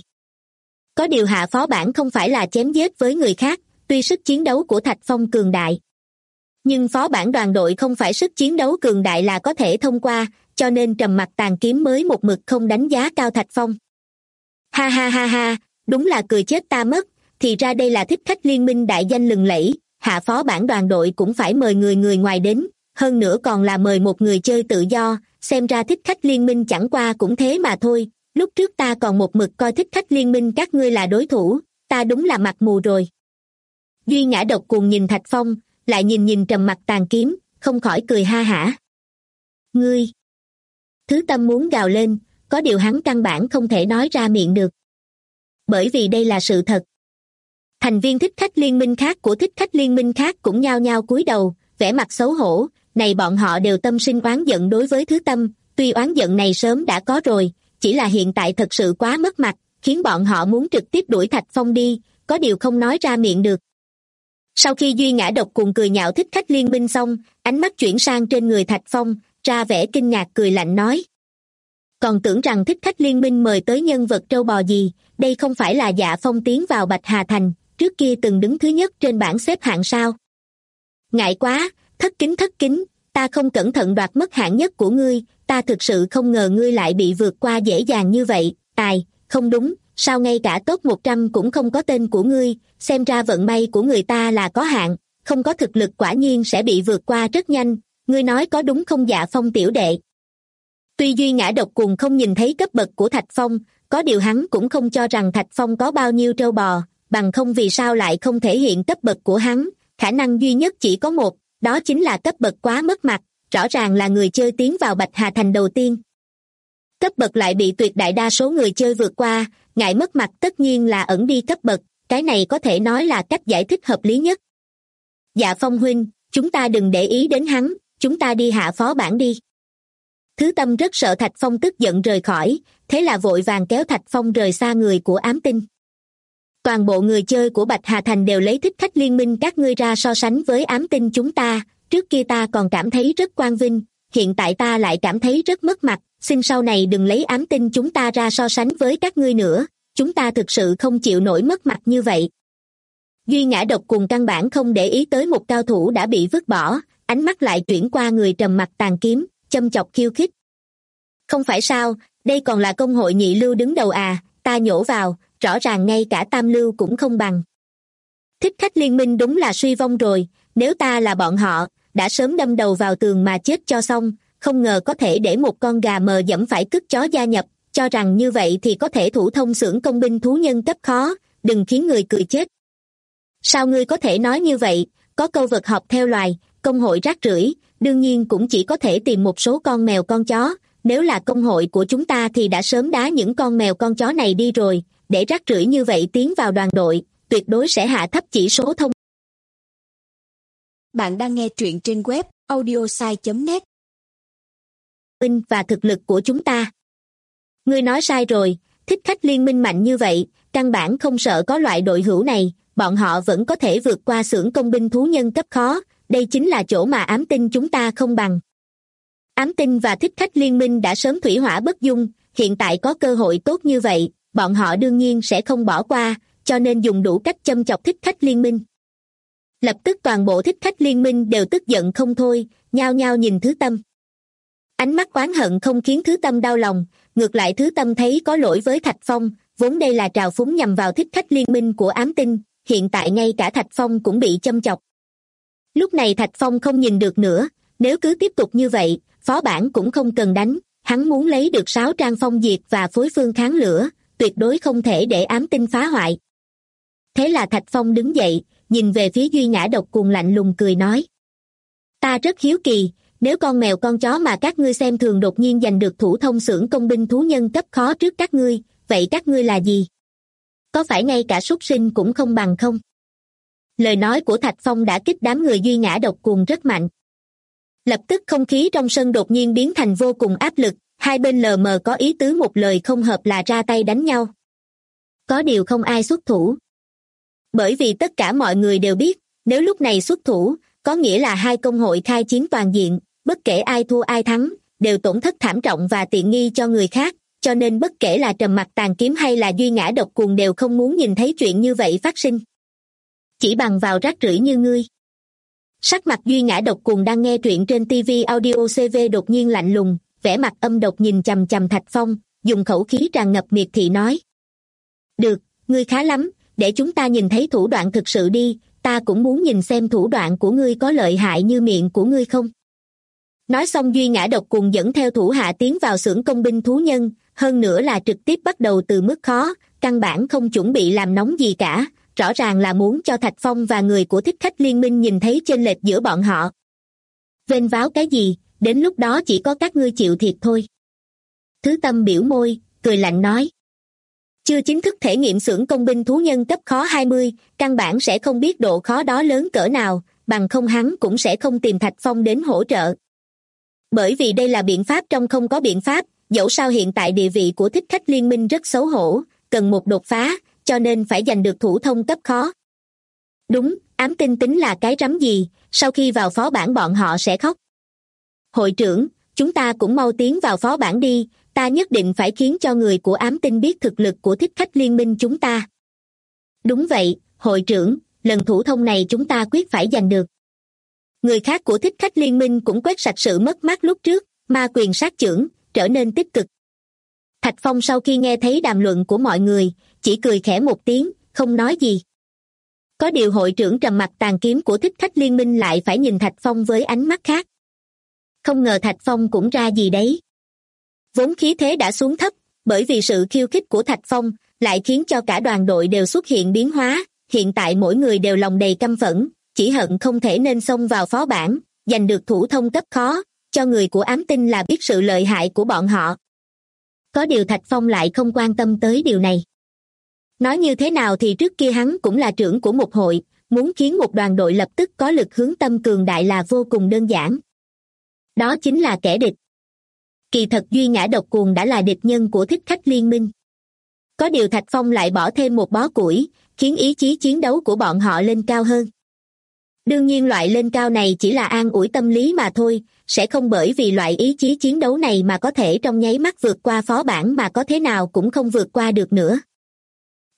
Có điều hạ phó bản không phải là chém giết với người khác, tuy sức chiến đấu của Thạch Phong cường đại. Nhưng phó bản đoàn đội không phải sức chiến đấu cường đại là có thể thông qua, cho nên Trầm Mặc Tàn Kiếm mới một mực không đánh giá cao Thạch Phong. Ha ha ha ha, đúng là cười chết ta mất, thì ra đây là thích khách liên minh đại danh lừng lẫy, hạ phó bản đoàn đội cũng phải mời người ngoài đến, hơn nữa còn là mời một người chơi tự do, xem ra thích khách liên minh chẳng qua cũng thế mà thôi, lúc trước ta còn một mực coi thích khách liên minh các ngươi là đối thủ, ta đúng là mặt mù rồi. Duy Ngã Độc Cuồng nhìn Thạch Phong, lại nhìn Trầm Mặc Tàn Kiếm, không khỏi cười ha hả. Ngươi! Thứ Tâm muốn gào lên, có điều hắn căn bản không thể nói ra miệng được. Bởi vì đây là sự thật. Thành viên thích khách liên minh khác của thích khách liên minh khác cũng nhao nhao cúi đầu, vẻ mặt xấu hổ, này bọn họ đều tâm sinh oán giận đối với Thứ Tâm, tuy oán giận này sớm đã có rồi, chỉ là hiện tại thật sự quá mất mặt, khiến bọn họ muốn trực tiếp đuổi Thạch Phong đi, có điều không nói ra miệng được. Sau khi Duy Ngã Độc Cuồng cười nhạo thích khách liên minh xong, ánh mắt chuyển sang trên người Thạch Phong, ra vẻ kinh ngạc cười lạnh nói. Còn tưởng rằng thích khách liên minh mời tới nhân vật trâu bò gì, đây không phải là Dạ Phong tiến vào Bạch Hà Thành, trước kia từng đứng thứ nhất trên bảng xếp hạng sao. Ngại quá, thất kính, ta không cẩn thận đoạt mất hạng nhất của ngươi, ta thực sự không ngờ ngươi lại bị vượt qua dễ dàng như vậy, không đúng, sao ngay cả top 100 cũng không có tên của ngươi, xem ra vận may của người ta là có hạn, không có thực lực quả nhiên sẽ bị vượt qua rất nhanh, ngươi nói có đúng không Dạ Phong tiểu đệ? Tuy Duy Ngã Độc Cuồng không nhìn thấy cấp bậc của Thạch Phong, có điều hắn cũng không cho rằng Thạch Phong có bao nhiêu trâu bò, bằng không vì sao lại không thể hiện cấp bậc của hắn, khả năng duy nhất chỉ có một, đó chính là cấp bậc quá mất mặt, rõ ràng là người chơi tiến vào Bạch Hà Thành đầu tiên. Cấp bậc lại bị tuyệt đại đa số người chơi vượt qua, ngại mất mặt tất nhiên là ẩn đi cấp bậc, cái này có thể nói là cách giải thích hợp lý nhất. Dạ Phong huynh, chúng ta đừng để ý đến hắn, chúng ta đi hạ phó bản đi. Thứ Tâm rất sợ Thạch Phong tức giận rời khỏi, thế là vội vàng kéo Thạch Phong rời xa người của ám tinh. Toàn bộ người chơi của Bạch Hà Thành đều lấy thích khách liên minh các ngươi ra so sánh với ám tinh chúng ta, trước kia ta còn cảm thấy rất quang vinh, hiện tại ta lại cảm thấy rất mất mặt, xin sau này đừng lấy ám tinh chúng ta ra so sánh với các ngươi nữa, Chúng ta thực sự không chịu nổi mất mặt như vậy. Duy Ngã Độc Cùng căn bản không để ý tới một cao thủ đã bị vứt bỏ, ánh mắt lại chuyển qua người trầm mặc Tàn Kiếm, châm chọc khiêu khích. Không phải sao, đây còn là công hội nhị lưu đứng đầu à, ta nhổ vào, rõ ràng ngay cả tam lưu cũng không bằng. Thích Khách Liên Minh đúng là suy vong rồi, nếu ta là bọn họ, đã sớm đâm đầu vào tường mà chết cho xong, không ngờ có thể để một con gà mờ dẫm phải cứt chó gia nhập, cho rằng như vậy thì có thể thủ thông xưởng công binh thú nhân cấp khó, đừng khiến người cười chết. Sao ngươi có thể nói như vậy, có câu vật họp theo loài, công hội rác rưởi, đương nhiên cũng chỉ có thể tìm một số con mèo con chó, nếu là công hội của chúng ta thì đã sớm đá những con mèo con chó này đi rồi, để rác rưởi như vậy tiến vào đoàn đội, tuyệt đối sẽ hạ thấp chỉ số thông. Bạn đang nghe truyện trên web audiosai.net. Và thực lực của chúng ta. Ngươi nói sai rồi, Thích Khách Liên Minh mạnh như vậy, căn bản không sợ có loại đội hữu này, bọn họ vẫn có thể vượt qua xưởng công binh thú nhân cấp khó, đây chính là chỗ mà Ám Tinh chúng ta không bằng. Ám Tinh và Thích Khách Liên Minh đã sớm thủy hỏa bất dung, hiện tại có cơ hội tốt như vậy, bọn họ đương nhiên sẽ không bỏ qua, cho nên dùng đủ cách châm chọc Thích Khách Liên Minh. Lập tức toàn bộ Thích Khách Liên Minh đều tức giận không thôi, nhao nhao nhìn Thứ Tâm. Ánh mắt oán hận không khiến Thứ Tâm đau lòng, ngược lại Thứ Tâm thấy có lỗi với Thạch Phong, vốn đây là trào phúng nhằm vào Thích Khách Liên Minh của Ám Tinh, hiện tại ngay cả Thạch Phong cũng bị châm chọc. Lúc này Thạch Phong không nhìn được nữa, nếu cứ tiếp tục như vậy, phó bản cũng không cần đánh, hắn muốn lấy được 6 trang phong diệt và phối phương kháng lửa, tuyệt đối không thể để Ám Tinh phá hoại. Thế là Thạch Phong đứng dậy, nhìn về phía Duy Ngã Độc Cùng lạnh lùng cười nói. Ta rất hiếu kỳ, nếu con mèo con chó mà các ngươi xem thường đột nhiên giành được thủ thông xưởng công binh thú nhân cấp khó trước các ngươi, vậy các ngươi là gì? Có phải ngay cả súc sinh cũng không bằng không? Lời nói của Thạch Phong đã kích đám người Duy Ngã Độc Cuồng rất mạnh. Lập tức không khí trong sân đột nhiên biến thành vô cùng áp lực, hai bên lờ mờ có ý tứ một lời không hợp là ra tay đánh nhau. Có điều không ai xuất thủ. Bởi vì tất cả mọi người đều biết, nếu lúc này xuất thủ, có nghĩa là hai công hội khai chiến toàn diện, bất kể ai thua ai thắng, đều tổn thất thảm trọng và tiện nghi cho người khác, cho nên bất kể là Trầm Mặc Tàn Kiếm hay là Duy Ngã Độc Cuồng đều không muốn nhìn thấy chuyện như vậy phát sinh. Chỉ bằng vào rác rưởi như ngươi. Sắc mặt Duy Ngã Độc Cuồng đang nghe truyện trên TV Audio CV đột nhiên lạnh lùng, vẻ mặt âm độc nhìn chằm chằm Thạch Phong, dùng khẩu khí tràn ngập miệt thị nói. Được, ngươi khá lắm, để chúng ta nhìn thấy thủ đoạn thực sự đi, ta cũng muốn nhìn xem thủ đoạn của ngươi có lợi hại như miệng của ngươi không. Nói xong Duy Ngã Độc Cuồng dẫn theo thủ hạ tiến vào xưởng công binh thú nhân, hơn nữa là trực tiếp bắt đầu từ mức khó, căn bản không chuẩn bị làm nóng gì cả, rõ ràng là muốn cho Thạch Phong và người của Thích Khách Liên Minh nhìn thấy chênh lệch giữa bọn họ. Vênh váo cái gì, đến lúc đó chỉ có các ngươi chịu thiệt thôi. Thứ Tâm biểu môi, cười lạnh nói. Chưa chính thức thể nghiệm xưởng công binh thú nhân cấp khó 20, căn bản sẽ không biết độ khó đó lớn cỡ nào, bằng không hắn cũng sẽ không tìm Thạch Phong đến hỗ trợ. Bởi vì đây là biện pháp trong không có biện pháp, dẫu sao hiện tại địa vị của Thích Khách Liên Minh rất xấu hổ, cần một đột phá, cho nên phải giành được thủ thông cấp khó. Đúng, Ám Tinh tính là cái rắm gì, sau khi vào phó bản bọn họ sẽ khóc. Hội trưởng, chúng ta cũng mau tiến vào phó bản đi, ta nhất định phải khiến cho người của Ám Tinh biết thực lực của Thích Khách Liên Minh chúng ta. Đúng vậy, hội trưởng, lần thủ thông này chúng ta quyết phải giành được. Người khác của Thích Khách Liên Minh cũng quét sạch sự mất mát lúc trước, ma quyền sát chưởng, trở nên tích cực. Thạch Phong sau khi nghe thấy đàm luận của mọi người, chỉ cười khẽ một tiếng, không nói gì. Có điều hội trưởng Trầm Mặc Tàn Kiếm của Thích Khách Liên Minh lại phải nhìn Thạch Phong với ánh mắt khác. Không ngờ Thạch Phong cũng ra gì đấy. Vốn khí thế đã xuống thấp, bởi vì sự khiêu khích của Thạch Phong lại khiến cho cả đoàn đội đều xuất hiện biến hóa, hiện tại mỗi người đều lòng đầy căm phẫn, chỉ hận không thể nên xông vào phó bản, giành được thủ thông cấp khó, cho người của Ám Tinh là biết sự lợi hại của bọn họ. Có điều Thạch Phong lại không quan tâm tới điều này. Nói như thế nào thì trước kia hắn cũng là trưởng của một hội, muốn khiến một đoàn đội lập tức có lực hướng tâm cường đại là vô cùng đơn giản. Đó chính là kẻ địch. Kỳ thật Duy Ngã Độc Cuồng đã là địch nhân của Thích Khách Liên Minh. Có điều Thạch Phong lại bỏ thêm một bó củi, khiến ý chí chiến đấu của bọn họ lên cao hơn. Đương nhiên loại lên cao này chỉ là an ủi tâm lý mà thôi, sẽ không bởi vì loại ý chí chiến đấu này mà có thể trong nháy mắt vượt qua phó bản mà có thế nào cũng không vượt qua được nữa.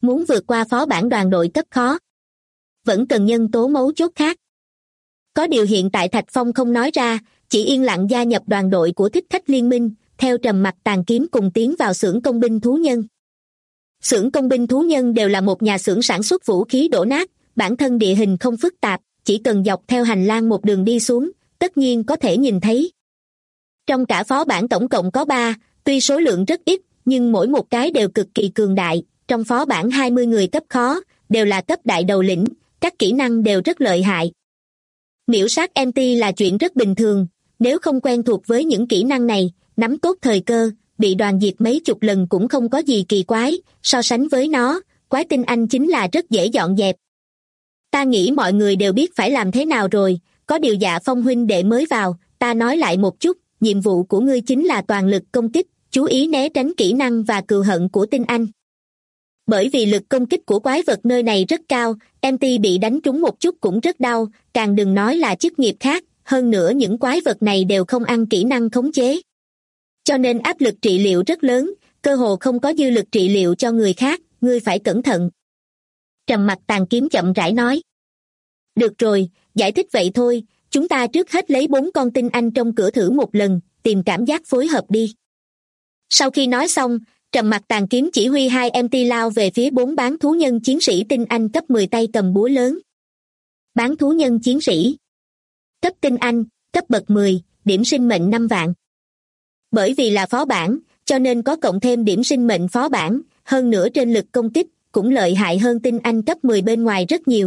Muốn vượt qua phó bản đoàn đội cấp khó, vẫn cần nhân tố mấu chốt khác. Có điều hiện tại Thạch Phong không nói ra, chỉ yên lặng gia nhập đoàn đội của Thích Khách Liên Minh, theo Trầm Mặc Tàn Kiếm cùng tiến vào xưởng công binh thú nhân. Xưởng công binh thú nhân đều là một nhà xưởng sản xuất vũ khí đổ nát, bản thân địa hình không phức tạp, chỉ cần dọc theo hành lang một đường đi xuống, tất nhiên có thể nhìn thấy. Trong cả phó bản tổng cộng có 3, tuy số lượng rất ít, nhưng mỗi một cái đều cực kỳ cường đại. Trong phó bản 20 người cấp khó, đều là cấp đại đầu lĩnh, các kỹ năng đều rất lợi hại. Miểu sát MT là chuyện rất bình thường, nếu không quen thuộc với những kỹ năng này, nắm tốt thời cơ, bị đoàn diệt mấy chục lần cũng không có gì kỳ quái, so sánh với nó, quái tinh anh chính là rất dễ dọn dẹp. Ta nghĩ mọi người đều biết phải làm thế nào rồi, có điều Dạ Phong huynh đệ mới vào, ta nói lại một chút, nhiệm vụ của ngươi chính là toàn lực công kích, chú ý né tránh kỹ năng và cừu hận của tinh anh. Bởi vì lực công kích của quái vật nơi này rất cao, MT bị đánh trúng một chút cũng rất đau, càng đừng nói là chức nghiệp khác, hơn nữa những quái vật này đều không ăn kỹ năng khống chế. Cho nên áp lực trị liệu rất lớn, cơ hồ không có dư lực trị liệu cho người khác, ngươi phải cẩn thận. Trầm Mặc Tàn Kiếm chậm rãi nói. Được rồi, giải thích vậy thôi, chúng ta trước hết lấy 4 con tinh anh trong cửa thử một lần, tìm cảm giác phối hợp đi. Sau khi nói xong, Trầm Mặc Tàn Kiếm chỉ huy 2 MT lao về phía 4 bán thú nhân chiến sĩ tinh anh cấp 10 tay cầm búa lớn. Bán thú nhân chiến sĩ cấp tinh anh, cấp bậc 10, điểm sinh mệnh 5 vạn. Bởi vì là phó bản, cho nên có cộng thêm điểm sinh mệnh phó bản, hơn nữa trên lực công kích, cũng lợi hại hơn tinh anh cấp 10 bên ngoài rất nhiều.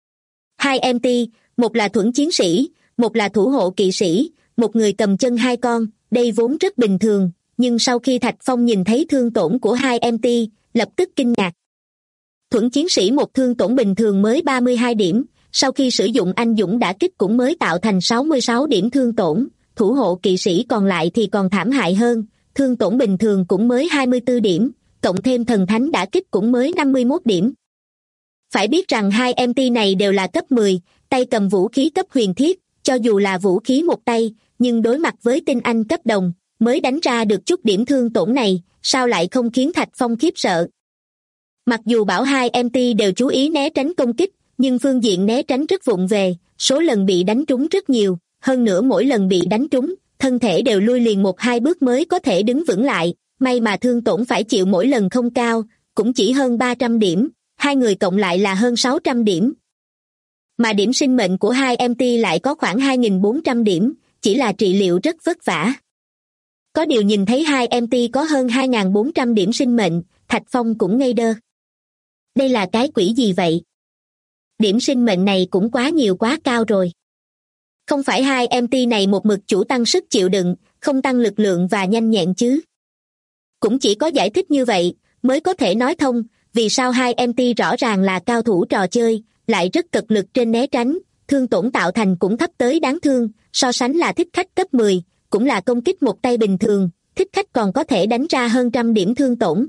2 MT, một là thuẫn chiến sĩ, một là thủ hộ kỵ sĩ, một người cầm chân 2 con, đây vốn rất bình thường, nhưng sau khi Thạch Phong nhìn thấy thương tổn của 2 MT, lập tức kinh ngạc. Thuẫn chiến sĩ một thương tổn bình thường mới 32 điểm, sau khi sử dụng anh dũng đả kích cũng mới tạo thành 66 điểm thương tổn, thủ hộ kỵ sĩ còn lại thì còn thảm hại hơn, thương tổn bình thường cũng mới 24 điểm, cộng thêm thần thánh đả kích cũng mới 51 điểm. Phải biết rằng 2 MT này đều là cấp 10, tay cầm vũ khí cấp huyền thiết, cho dù là vũ khí một tay, nhưng đối mặt với tinh anh cấp đồng, mới đánh ra được chút điểm thương tổn này, sao lại không khiến Thạch Phong khiếp sợ. Mặc dù bảo 2 MT đều chú ý né tránh công kích, nhưng phương diện né tránh rất vụng về, số lần bị đánh trúng rất nhiều, hơn nữa mỗi lần bị đánh trúng, thân thể đều lui liền 1-2 bước mới có thể đứng vững lại, may mà thương tổn phải chịu mỗi lần không cao, cũng chỉ hơn 300 điểm, hai người cộng lại là hơn 600 điểm. Mà điểm sinh mệnh của 2 MT lại có khoảng 2.400 điểm, chỉ là trị liệu rất vất vả. Có điều nhìn thấy 2 MT có hơn 2.400 điểm sinh mệnh, Thạch Phong cũng ngây đơ. Đây là cái quỷ gì vậy? Điểm sinh mệnh này cũng quá nhiều quá cao rồi. Không phải 2 MT này một mực chủ tăng sức chịu đựng, không tăng lực lượng và nhanh nhẹn chứ? Cũng chỉ có giải thích như vậy, mới có thể nói thông, vì sao 2 MT rõ ràng là cao thủ trò chơi, lại rất cật lực trên né tránh, thương tổn tạo thành cũng thấp tới đáng thương, so sánh là thích khách cấp 10, cũng là công kích một tay bình thường, thích khách còn có thể đánh ra hơn 100 điểm thương tổn.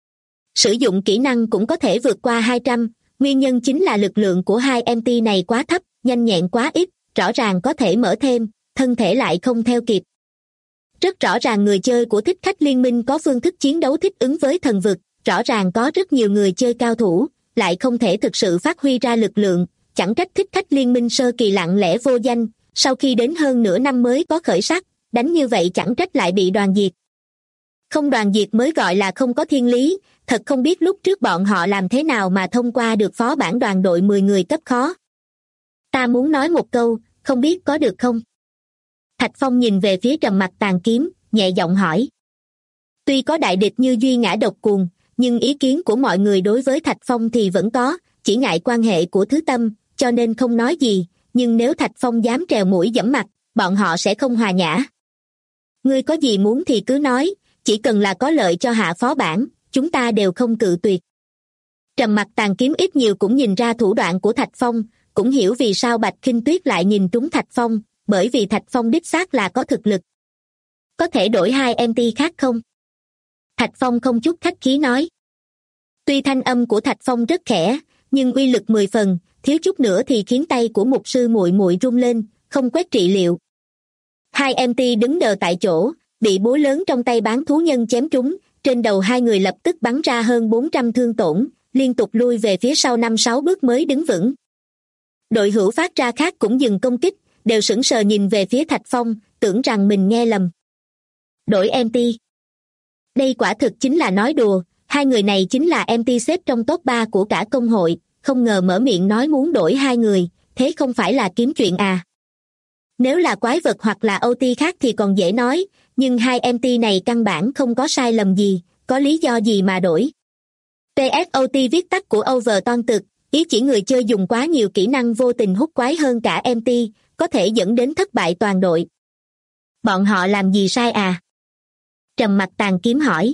Sử dụng kỹ năng cũng có thể vượt qua 200, nguyên nhân chính là lực lượng của 2 MT này quá thấp, nhanh nhẹn quá ít, rõ ràng có thể mở thêm, thân thể lại không theo kịp. Rất rõ ràng người chơi của Thích Khách Liên Minh có phương thức chiến đấu thích ứng với thần vực, rõ ràng có rất nhiều người chơi cao thủ, lại không thể thực sự phát huy ra lực lượng, chẳng trách Thích Khách Liên Minh sơ kỳ lặng lẽ vô danh, sau khi đến hơn nửa năm mới có khởi sắc, đánh như vậy chẳng trách lại bị đoàn diệt. Không đoàn diệt mới gọi là không có thiên lý, thật không biết lúc trước bọn họ làm thế nào mà thông qua được phó bản đoàn đội 10 người cấp khó. Ta muốn nói một câu, không biết có được không? Thạch Phong nhìn về phía Trầm Mặc Tàn Kiếm, nhẹ giọng hỏi. Tuy có đại địch như duy ngã độc cuồng, nhưng ý kiến của mọi người đối với Thạch Phong thì vẫn có, chỉ ngại quan hệ của Thứ Tâm, cho nên không nói gì, nhưng nếu Thạch Phong dám trèo mũi giẫm mặt, bọn họ sẽ không hòa nhã. Ngươi có gì muốn thì cứ nói, chỉ cần là có lợi cho hạ phó bản, chúng ta đều không cự tuyệt. Trầm Mặc Tàn Kiếm ít nhiều cũng nhìn ra thủ đoạn của Thạch Phong, cũng hiểu vì sao Bạch Khinh Tuyết lại nhìn trúng Thạch Phong, bởi vì Thạch Phong đích xác là có thực lực. Có thể đổi 2 MT khác không? Thạch Phong không chút khách khí nói. Tuy thanh âm của Thạch Phong rất khẽ, nhưng uy lực 10 phần, thiếu chút nữa thì khiến tay của mục sư muội muội run lên, không quét trị liệu. 2 MT đứng đờ tại chỗ, bị búa lớn trong tay bán thú nhân chém trúng, trên đầu hai người lập tức bắn ra hơn 400 thương tổn, liên tục lui về phía sau 5-6 bước mới đứng vững. Đội hữu phát ra khác cũng dừng công kích, đều sững sờ nhìn về phía Thạch Phong, tưởng rằng mình nghe lầm. Đổi MT. Đây quả thực chính là nói đùa, hai người này chính là MT xếp trong top 3 của cả công hội, không ngờ mở miệng nói muốn đổi hai người, thế không phải là kiếm chuyện à. Nếu là quái vật hoặc là OT khác thì còn dễ nói, nhưng hai MT này căn bản không có sai lầm gì, có lý do gì mà đổi. PFOT viết tắt của Overton Tực, ý chỉ người chơi dùng quá nhiều kỹ năng vô tình hút quái hơn cả MT, có thể dẫn đến thất bại toàn đội. Bọn họ làm gì sai à? Trầm Mặc Tàn Kiếm hỏi.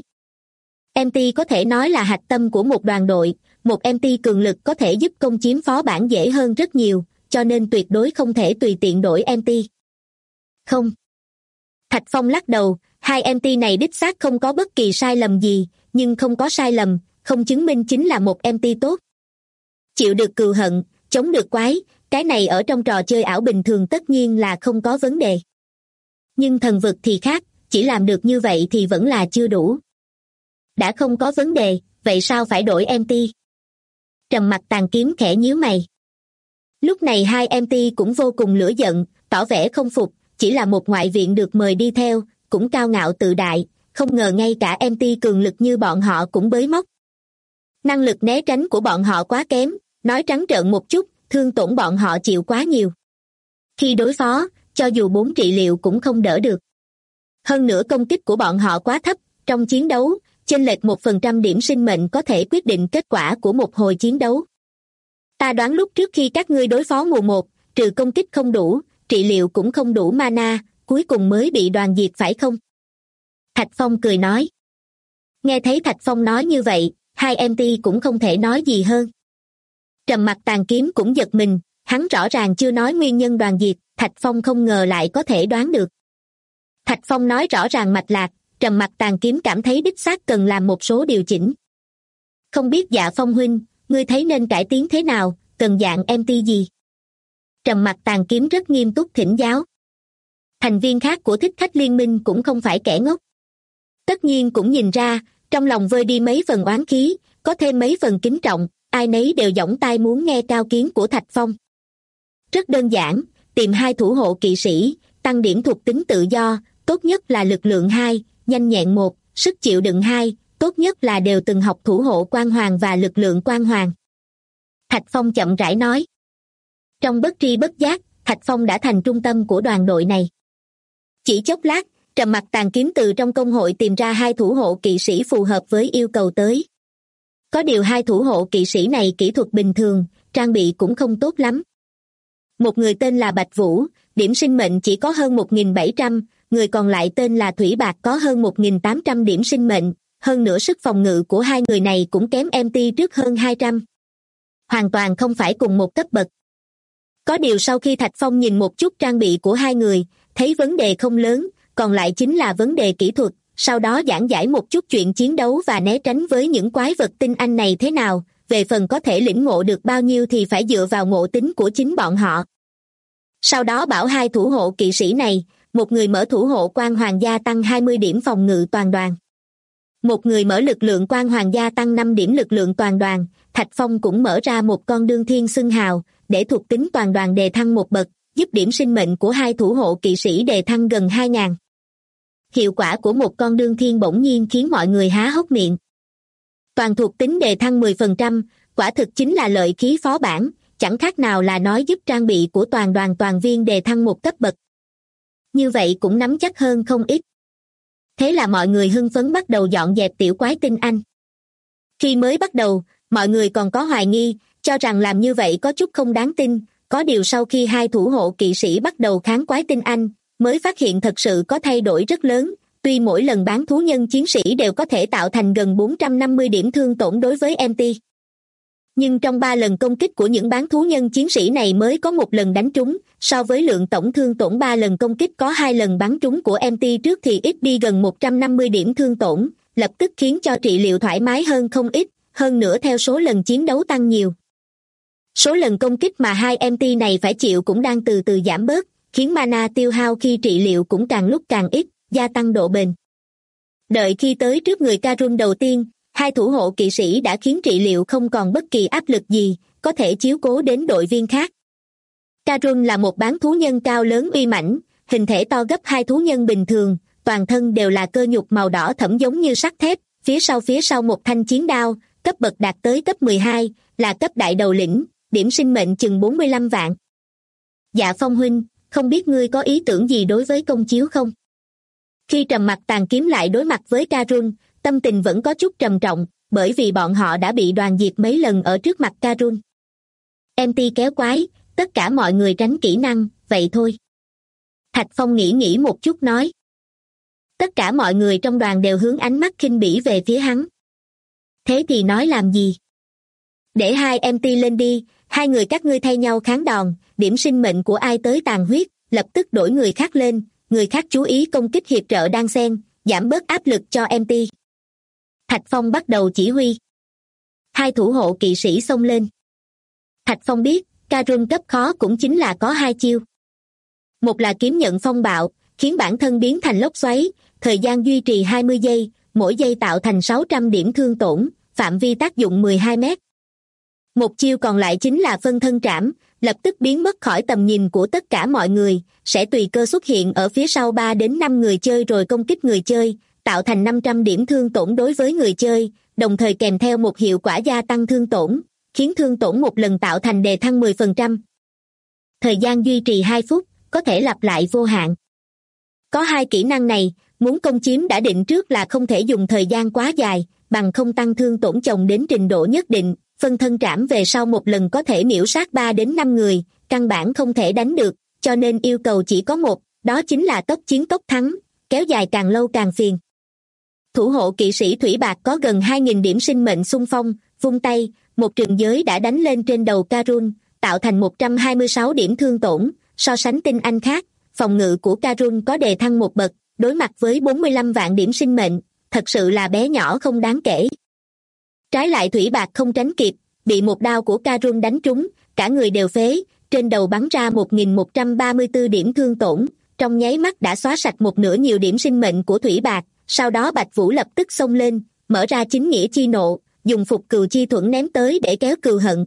MT có thể nói là hạch tâm của một đoàn đội, một MT cường lực có thể giúp công chiếm phó bản dễ hơn rất nhiều, cho nên tuyệt đối không thể tùy tiện đổi MT. Không. Thạch Phong lắc đầu, hai MT này đích xác không có bất kỳ sai lầm gì, nhưng không có sai lầm, không chứng minh chính là một MT tốt. Chịu được cừu hận, chống được quái, cái này ở trong trò chơi ảo bình thường tất nhiên là không có vấn đề. Nhưng thần vực thì khác, chỉ làm được như vậy thì vẫn là chưa đủ. Đã không có vấn đề, vậy sao phải đổi MT? Trầm Mặc Tàn Kiếm khẽ nhíu mày. Lúc này hai MT cũng vô cùng lửa giận, tỏ vẻ không phục, chỉ là một ngoại viện được mời đi theo, cũng cao ngạo tự đại, không ngờ ngay cả MT cường lực như bọn họ cũng bới móc. Năng lực né tránh của bọn họ quá kém, nói trắng trợn một chút, thương tổn bọn họ chịu quá nhiều. Khi đối phó, cho dù 4 trị liệu cũng không đỡ được. Hơn nữa công kích của bọn họ quá thấp, trong chiến đấu, chênh lệch 1% điểm sinh mệnh có thể quyết định kết quả của một hồi chiến đấu. Ta đoán lúc trước khi các ngươi đối phó mùa 1, trừ công kích không đủ, trị liệu cũng không đủ mana, cuối cùng mới bị đoàn diệt phải không? Thạch Phong cười nói. Nghe thấy Thạch Phong nói như vậy, hai MT cũng không thể nói gì hơn. Trầm Mặc Tàn Kiếm cũng giật mình, hắn rõ ràng chưa nói nguyên nhân đoàn diệt, Thạch Phong không ngờ lại có thể đoán được. Thạch Phong nói rõ ràng mạch lạc, Trầm Mặc Tàn Kiếm cảm thấy đích xác cần làm một số điều chỉnh. Không biết Dạ Phong huynh, ngươi thấy nên cải tiến thế nào, cần dạng MT gì? Trầm Mặc Tàn Kiếm rất nghiêm túc thỉnh giáo. Thành viên khác của Thích Khách Liên Minh cũng không phải kẻ ngốc. Tất nhiên cũng nhìn ra, trong lòng vơi đi mấy phần oán khí, có thêm mấy phần kính trọng, ai nấy đều giỏng tai muốn nghe cao kiến của Thạch Phong. Rất đơn giản, tìm hai thủ hộ kỵ sĩ, tăng điểm thuộc tính tự do, tốt nhất là lực lượng 2, nhanh nhẹn 1, sức chịu đựng 2, tốt nhất là đều từng học thủ hộ quan hoàng và lực lượng quan hoàng. Thạch Phong chậm rãi nói. Trong bất tri bất giác, Thạch Phong đã thành trung tâm của đoàn đội này. Chỉ chốc lát, Trầm Mặc Tàn Kiếm từ trong công hội tìm ra hai thủ hộ kỵ sĩ phù hợp với yêu cầu tới. Có điều hai thủ hộ kỵ sĩ này kỹ thuật bình thường, trang bị cũng không tốt lắm. Một người tên là Bạch Vũ, điểm sinh mệnh chỉ có hơn 1.700, người còn lại tên là Thủy Bạc có hơn 1.800 điểm sinh mệnh, hơn nữa sức phòng ngự của hai người này cũng kém MT trước hơn 200. Hoàn toàn không phải cùng một cấp bậc. Có điều sau khi Thạch Phong nhìn một chút trang bị của hai người, thấy vấn đề không lớn, còn lại chính là vấn đề kỹ thuật, sau đó giảng giải một chút chuyện chiến đấu và né tránh với những quái vật tinh anh này thế nào, về phần có thể lĩnh ngộ được bao nhiêu thì phải dựa vào ngộ tính của chính bọn họ. Sau đó bảo hai thủ hộ kỵ sĩ này, một người mở thủ hộ quan hoàng gia tăng 20 điểm phòng ngự toàn đoàn. Một người mở lực lượng quan hoàng gia tăng 5 điểm lực lượng toàn đoàn, Thạch Phong cũng mở ra một con đương thiên xưng hào, để thuộc tính toàn đoàn đề thăng một bậc, giúp điểm sinh mệnh của hai thủ hộ kỵ sĩ đề thăng gần 2.000. Hiệu quả của một con đương thiên bỗng nhiên khiến mọi người há hốc miệng. Toàn thuộc tính đề thăng 10%, quả thực chính là lợi khí phó bản, chẳng khác nào là nói giúp trang bị của toàn đoàn toàn viên đề thăng một cấp bậc. Như vậy cũng nắm chắc hơn không ít. Thế là mọi người hưng phấn bắt đầu dọn dẹp tiểu quái tinh anh. Khi mới bắt đầu, mọi người còn có hoài nghi, cho rằng làm như vậy có chút không đáng tin, có điều sau khi hai thủ hộ kỵ sĩ bắt đầu kháng quái tinh anh, mới phát hiện thật sự có thay đổi rất lớn, tuy mỗi lần bán thú nhân chiến sĩ đều có thể tạo thành gần 450 điểm thương tổn đối với MT. Nhưng trong 3 lần công kích của những bán thú nhân chiến sĩ này mới có một lần đánh trúng, so với lượng tổng thương tổn 3 lần công kích có 2 lần bắn trúng của MT trước thì ít đi gần 150 điểm thương tổn, lập tức khiến cho trị liệu thoải mái hơn không ít, hơn nữa theo số lần chiến đấu tăng nhiều. Số lần công kích mà hai MT này phải chịu cũng đang từ từ giảm bớt, khiến mana tiêu hao khi trị liệu cũng càng lúc càng ít, gia tăng độ bền. Đợi khi tới trước người Karun đầu tiên, hai thủ hộ kỵ sĩ đã khiến trị liệu không còn bất kỳ áp lực gì, có thể chiếu cố đến đội viên khác. Karun là một bán thú nhân cao lớn uy mãnh, hình thể to gấp hai thú nhân bình thường, toàn thân đều là cơ nhục màu đỏ thẫm giống như sắt thép, phía sau một thanh chiến đao, cấp bậc đạt tới cấp 12, là cấp đại đầu lĩnh, điểm sinh mệnh chừng 45 vạn. Dạ Phong huynh, không biết ngươi có ý tưởng gì đối với công chiếu không? Khi Trầm Mặc Tàn Kiếm lại đối mặt với Karun, tâm tình vẫn có chút trầm trọng, bởi vì bọn họ đã bị đoàn diệt mấy lần ở trước mặt Karun. MT kéo quái, tất cả mọi người tránh kỹ năng, vậy thôi. Thạch Phong nghĩ một chút nói. Tất cả mọi người trong đoàn đều hướng ánh mắt khinh bỉ về phía hắn. Thế thì nói làm gì? Để hai MT lên đi, hai người các ngươi thay nhau kháng đòn, điểm sinh mệnh của ai tới tàn huyết, lập tức đổi người khác lên, người khác chú ý công kích hiệp trợ đan xen, giảm bớt áp lực cho MT. Thạch Phong bắt đầu chỉ huy. Hai thủ hộ kỵ sĩ xông lên. Thạch Phong biết, Karun cấp khó cũng chính là có hai chiêu. Một là kiếm nhận phong bạo, khiến bản thân biến thành lốc xoáy, thời gian duy trì 20 giây, mỗi giây tạo thành 600 điểm thương tổn, phạm vi tác dụng 12 mét. Một chiêu còn lại chính là phân thân trảm, lập tức biến mất khỏi tầm nhìn của tất cả mọi người, sẽ tùy cơ xuất hiện ở phía sau 3 đến 5 người chơi rồi công kích người chơi, tạo thành 500 điểm thương tổn đối với người chơi, đồng thời kèm theo một hiệu quả gia tăng thương tổn, khiến thương tổn một lần tạo thành đề thăng 10%. Thời gian duy trì 2 phút, có thể lặp lại vô hạn. Có hai kỹ năng này, muốn công chiếm đã định trước là không thể dùng thời gian quá dài, bằng không tăng thương tổn chồng đến trình độ nhất định, phân thân trảm về sau một lần có thể miễu sát 3 đến 5 người, căn bản không thể đánh được, cho nên yêu cầu chỉ có một, đó chính là tốc chiến tốc thắng, kéo dài càng lâu càng phiền. Thủ hộ kỵ sĩ Thủy Bạc có gần 2.000 điểm sinh mệnh xung phong, vung tay, một trường giới đã đánh lên trên đầu Karun, tạo thành 126 điểm thương tổn, so sánh tinh anh khác, phòng ngự của Karun có đề thăng một bậc, đối mặt với 45 vạn điểm sinh mệnh, thật sự là bé nhỏ không đáng kể. Trái lại Thủy Bạc không tránh kịp, bị một đao của Karun đánh trúng, cả người đều phế, trên đầu bắn ra 1.134 điểm thương tổn, trong nháy mắt đã xóa sạch một nửa nhiều điểm sinh mệnh của Thủy Bạc, sau đó Bạch Vũ lập tức xông lên, mở ra chính nghĩa chi nộ, dùng phục cừu chi thuẫn ném tới để kéo cừu hận.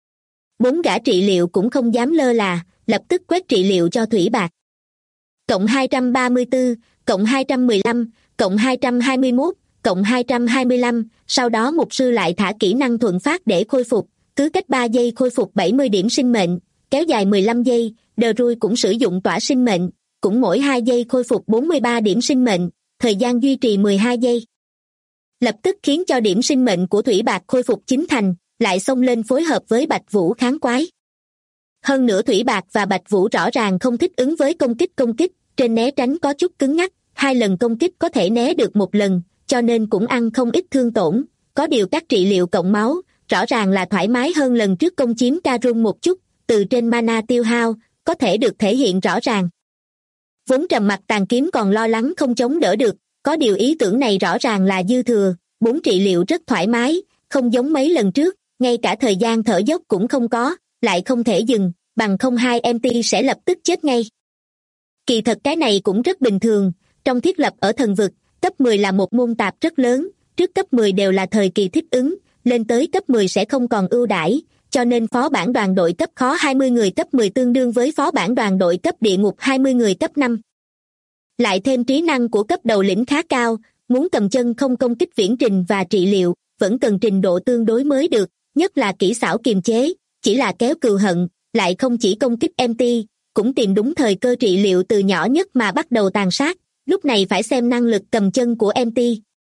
4 gã trị liệu cũng không dám lơ là, lập tức quét trị liệu cho Thủy Bạc. Cộng 234, cộng 215, cộng 221, cộng 225, sau đó mục sư lại thả kỹ năng thuận phát để khôi phục, cứ cách 3 giây khôi phục 70 điểm sinh mệnh, kéo dài 15 giây, De Rui cũng sử dụng tỏa sinh mệnh, cũng mỗi 2 giây khôi phục 43 điểm sinh mệnh, thời gian duy trì 12 giây. Lập tức khiến cho điểm sinh mệnh của Thủy Bạc khôi phục chín thành, lại xông lên phối hợp với Bạch Vũ kháng quái. Hơn nữa Thủy Bạc và Bạch Vũ rõ ràng không thích ứng với công kích, trên né tránh có chút cứng nhắc, 2 lần công kích có thể né được 1 lần, cho nên cũng ăn không ít thương tổn, có điều các trị liệu cộng máu, rõ ràng là thoải mái hơn lần trước công chiếm Karun một chút, từ trên mana tiêu hao, có thể được thể hiện rõ ràng. Vốn Trầm Mặc Tàn Kiếm còn lo lắng không chống đỡ được, có điều ý tưởng này rõ ràng là dư thừa, 4 trị liệu rất thoải mái, không giống mấy lần trước, ngay cả thời gian thở dốc cũng không có, lại không thể dừng, bằng không 2 MT sẽ lập tức chết ngay. Kỳ thật cái này cũng rất bình thường, trong thiết lập ở thần vực, cấp 10 là một môn tạp rất lớn, trước cấp 10 đều là thời kỳ thích ứng, lên tới cấp 10 sẽ không còn ưu đãi, cho nên phó bản đoàn đội cấp khó 20 người cấp 10 tương đương với phó bản đoàn đội cấp địa ngục 20 người cấp 5. Lại thêm trí năng của cấp đầu lĩnh khá cao, muốn cầm chân không công kích viễn trình và trị liệu, vẫn cần trình độ tương đối mới được, nhất là kỹ xảo kiềm chế, chỉ là kéo cừu hận, lại không chỉ công kích MT, cũng tìm đúng thời cơ trị liệu từ nhỏ nhất mà bắt đầu tàn sát, lúc này phải xem năng lực cầm chân của MT.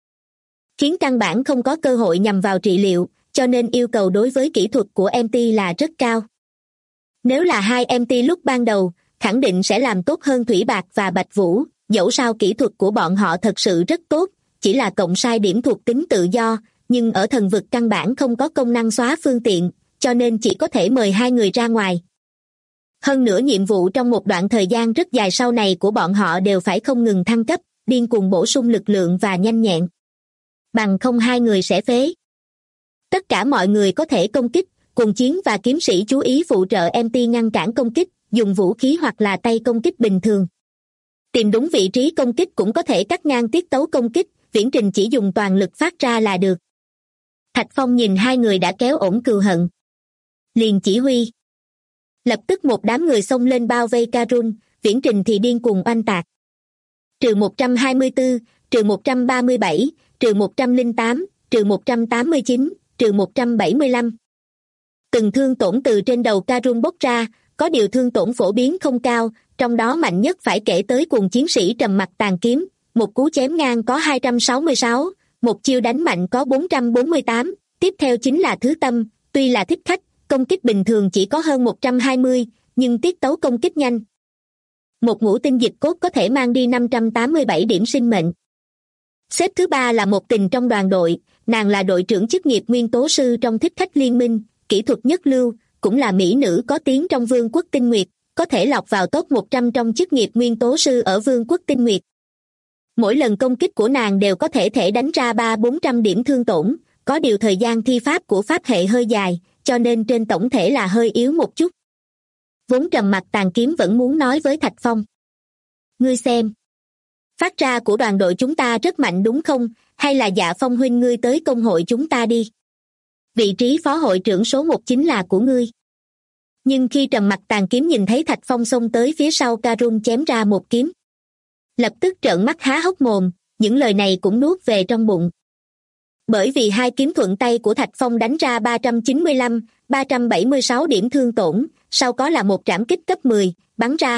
Khiến căn bản không có cơ hội nhằm vào trị liệu, cho nên yêu cầu đối với kỹ thuật của MT là rất cao. Nếu là 2 MT lúc ban đầu, khẳng định sẽ làm tốt hơn Thủy Bạc và Bạch Vũ, dẫu sao kỹ thuật của bọn họ thật sự rất tốt, chỉ là cộng sai điểm thuộc tính tự do, nhưng ở thần vực căn bản không có công năng xóa phương tiện, cho nên chỉ có thể mời 2 người ra ngoài. Hơn nữa nhiệm vụ trong một đoạn thời gian rất dài sau này của bọn họ đều phải không ngừng thăng cấp, điên cuồng bổ sung lực lượng và nhanh nhẹn. Bằng không 2 người sẽ phế. Tất cả mọi người có thể công kích, cùng chiến và kiếm sĩ chú ý phụ trợ MT ngăn cản công kích, dùng vũ khí hoặc là tay công kích bình thường. Tìm đúng vị trí công kích cũng có thể cắt ngang tiết tấu công kích, viễn trình chỉ dùng toàn lực phát ra là được. Thạch Phong nhìn hai người đã kéo ổn cừu hận, liền chỉ huy. Lập tức một đám người xông lên bao vây Karun, Viễn Trình thì điên cuồng oanh tạc. Trừ 124, trừ 137, trừ 108, trừ 189, trừ 175. Từng thương tổn từ trên đầu Karun bốc ra, có điều thương tổn phổ biến không cao, trong đó mạnh nhất phải kể tới Cuồng Chiến Sĩ Trầm Mặc Tàn Kiếm, một cú chém ngang có 266, một chiêu đánh mạnh có 448, tiếp theo chính là Thứ Tâm, tuy là thích khách, công kích bình thường chỉ có hơn 120, nhưng tiết tấu công kích nhanh. Một ngũ tinh dịch cốt có thể mang đi 587 điểm sinh mệnh. Xếp thứ ba là Một Tình trong đoàn đội, nàng là đội trưởng chức nghiệp nguyên tố sư trong thích khách liên minh, kỹ thuật nhất lưu, cũng là mỹ nữ có tiếng trong Vương quốc Tinh Nguyệt, có thể lọt vào top 100 trong chức nghiệp nguyên tố sư ở Vương quốc Tinh Nguyệt. Mỗi lần công kích của nàng đều có thể đánh ra 300-400 điểm thương tổn, có điều thời gian thi pháp của pháp hệ hơi dài, cho nên trên tổng thể là hơi yếu một chút. Vốn Trầm Mặc Tàn Kiếm vẫn muốn nói với Thạch Phong. Ngươi xem, phát ra của đoàn đội chúng ta rất mạnh đúng không, hay là Dạ Phong huynh ngươi tới công hội chúng ta đi. Vị trí phó hội trưởng số 1 chính là của ngươi. Nhưng khi Trầm Mặc Tàn Kiếm nhìn thấy Thạch Phong xông tới phía sau Karun chém ra một kiếm, lập tức trợn mắt há hốc mồm, những lời này cũng nuốt về trong bụng. Bởi vì hai kiếm thuận tay của Thạch Phong đánh ra 395, 376 điểm thương tổn, sau có là một trảm kích cấp 10, bắn ra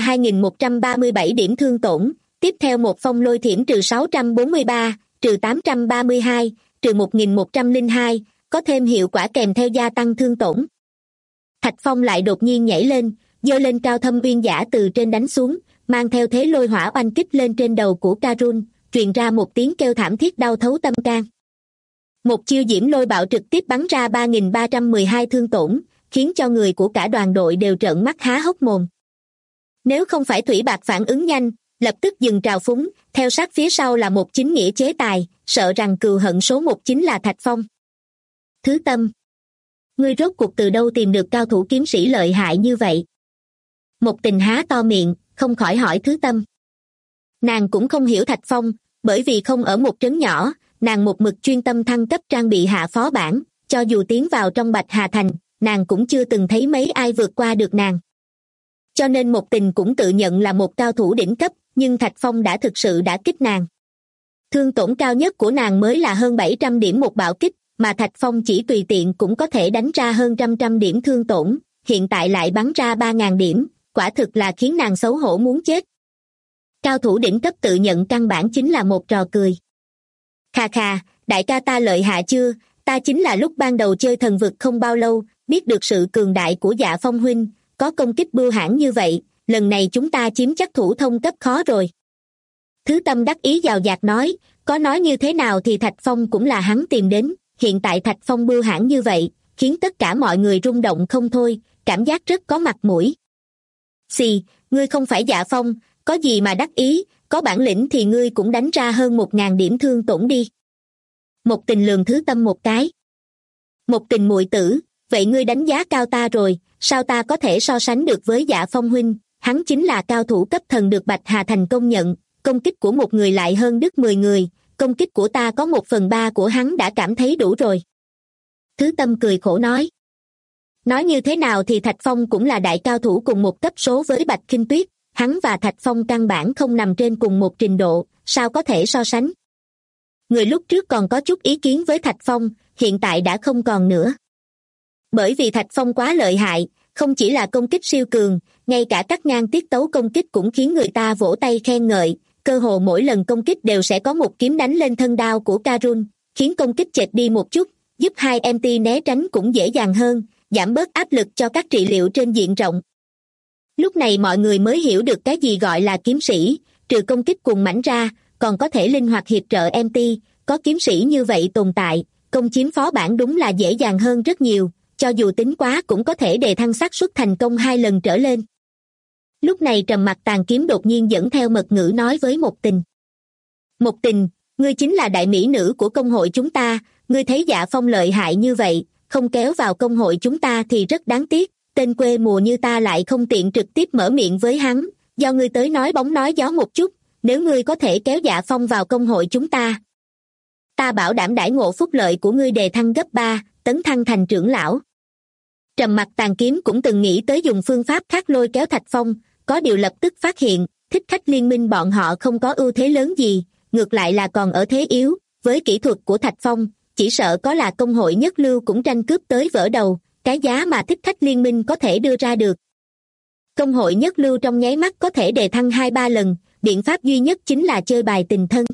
2137 điểm thương tổn, tiếp theo một phong lôi thiểm trừ 643, trừ 832, trừ 1102, có thêm hiệu quả kèm theo gia tăng thương tổn. Thạch Phong lại đột nhiên nhảy lên, giơ lên cao Thâm Uyên Giả từ trên đánh xuống, mang theo thế lôi hỏa oanh kích lên trên đầu của Karun, truyền ra một tiếng kêu thảm thiết đau thấu tâm can. Một chiêu diễm lôi bạo trực tiếp bắn ra 3312 thương tổn, khiến cho người của cả đoàn đội đều trợn mắt há hốc mồm. Nếu không phải Thủy Bạc phản ứng nhanh, lập tức dừng trào phúng, theo sát phía sau là một chính nghĩa chế tài, sợ rằng cừu hận số 1 chính là Thạch Phong. Thứ Tâm, ngươi rốt cuộc từ đâu tìm được cao thủ kiếm sĩ lợi hại như vậy? Một Tình há to miệng, không khỏi hỏi Thứ Tâm. Nàng cũng không hiểu Thạch Phong, bởi vì không ở một trấn nhỏ, nàng một mực chuyên tâm thăng cấp trang bị hạ phó bản, cho dù tiến vào trong Bạch Hà Thành, nàng cũng chưa từng thấy mấy ai vượt qua được nàng. Cho nên Một Tình cũng tự nhận là một cao thủ đỉnh cấp, nhưng Thạch Phong đã thực sự đả kích nàng. Thương tổn cao nhất của nàng mới là hơn 700 điểm một bạo kích, mà Thạch Phong chỉ tùy tiện cũng có thể đánh ra hơn trăm điểm thương tổn, hiện tại lại bắn ra 3.000 điểm, quả thực là khiến nàng xấu hổ muốn chết. Cao thủ đỉnh cấp tự nhận căn bản chính là một trò cười. Khà khà, đại ca ta lợi hại chưa, ta chính là lúc ban đầu chơi thần vực không bao lâu, biết được sự cường đại của Dạ Phong huynh, có công kích bưu hãn như vậy, lần này chúng ta chiếm chắc thủ thông cấp khó rồi. Thứ Tâm đắc ý dào dạt nói, có nói như thế nào thì Thạch Phong cũng là hắn tìm đến, hiện tại Thạch Phong bưu hãn như vậy, khiến tất cả mọi người rung động không thôi, cảm giác rất có mặt mũi. Xì, ngươi không phải Dạ Phong, có gì mà đắc ý, có bản lĩnh thì ngươi cũng đánh ra hơn 1.000 điểm thương tổn đi. Một Tình lườm Thứ Tâm một cái. Một Tình muội tử, vậy ngươi đánh giá cao ta rồi, sao ta có thể so sánh được với Dạ Phong huynh, hắn chính là cao thủ cấp thần được Bạch Hà Thành công nhận, công kích của một người lại hơn đứt 10 người, công kích của ta có 1/3 của hắn đã cảm thấy đủ rồi. Thứ Tâm cười khổ nói. Nói như thế nào thì Thạch Phong cũng là đại cao thủ cùng một cấp số với Bạch Khinh Tuyết, hắn và Thạch Phong căn bản không nằm trên cùng một trình độ, sao có thể so sánh. Người lúc trước còn có chút ý kiến với Thạch Phong, hiện tại đã không còn nữa. Bởi vì Thạch Phong quá lợi hại, không chỉ là công kích siêu cường, ngay cả cắt ngang tiết tấu công kích cũng khiến người ta vỗ tay khen ngợi, cơ hồ mỗi lần công kích đều sẽ có một kiếm đánh lên thân đao của Karun, khiến công kích chệch đi một chút, giúp hai MT né tránh cũng dễ dàng hơn, giảm bớt áp lực cho các trị liệu trên diện rộng. Lúc này mọi người mới hiểu được cái gì gọi là kiếm sĩ, trừ công kích cuồng mãnh ra, còn có thể linh hoạt hiệp trợ MT, có kiếm sĩ như vậy tồn tại, công chiếm phó bản đúng là dễ dàng hơn rất nhiều, cho dù tính quá cũng có thể đề thăng xác suất thành công 2 lần trở lên. Lúc này Trầm Mặc Tàn Kiếm đột nhiên dẫn theo mật ngữ nói với Một Tình. Một Tình, ngươi chính là đại mỹ nữ của công hội chúng ta, ngươi thấy Dạ Phong lợi hại như vậy, không kéo vào công hội chúng ta thì rất đáng tiếc, tên quê mùa như ta lại không tiện trực tiếp mở miệng với hắn, do ngươi tới nói bóng nói gió một chút, nếu ngươi có thể kéo Dạ Phong vào công hội chúng ta ta bảo đảm đãi ngộ phúc lợi của ngươi đề thăng gấp 3, tấn thăng thành trưởng lão. Trầm Mặc Tàn Kiếm cũng từng nghĩ tới dùng phương pháp khác lôi kéo Thạch Phong, có điều lập tức phát hiện, Thích Khách Liên Minh bọn họ không có ưu thế lớn gì, ngược lại là còn ở thế yếu, với kỹ thuật của Thạch Phong, chỉ sợ có là công hội nhất lưu cũng tranh cướp tới vỡ đầu, cái giá mà Thích Khách Liên Minh có thể đưa ra được. Công hội nhất lưu trong nháy mắt có thể đề thăng 2-3 lần, biện pháp duy nhất chính là chơi bài tình thân.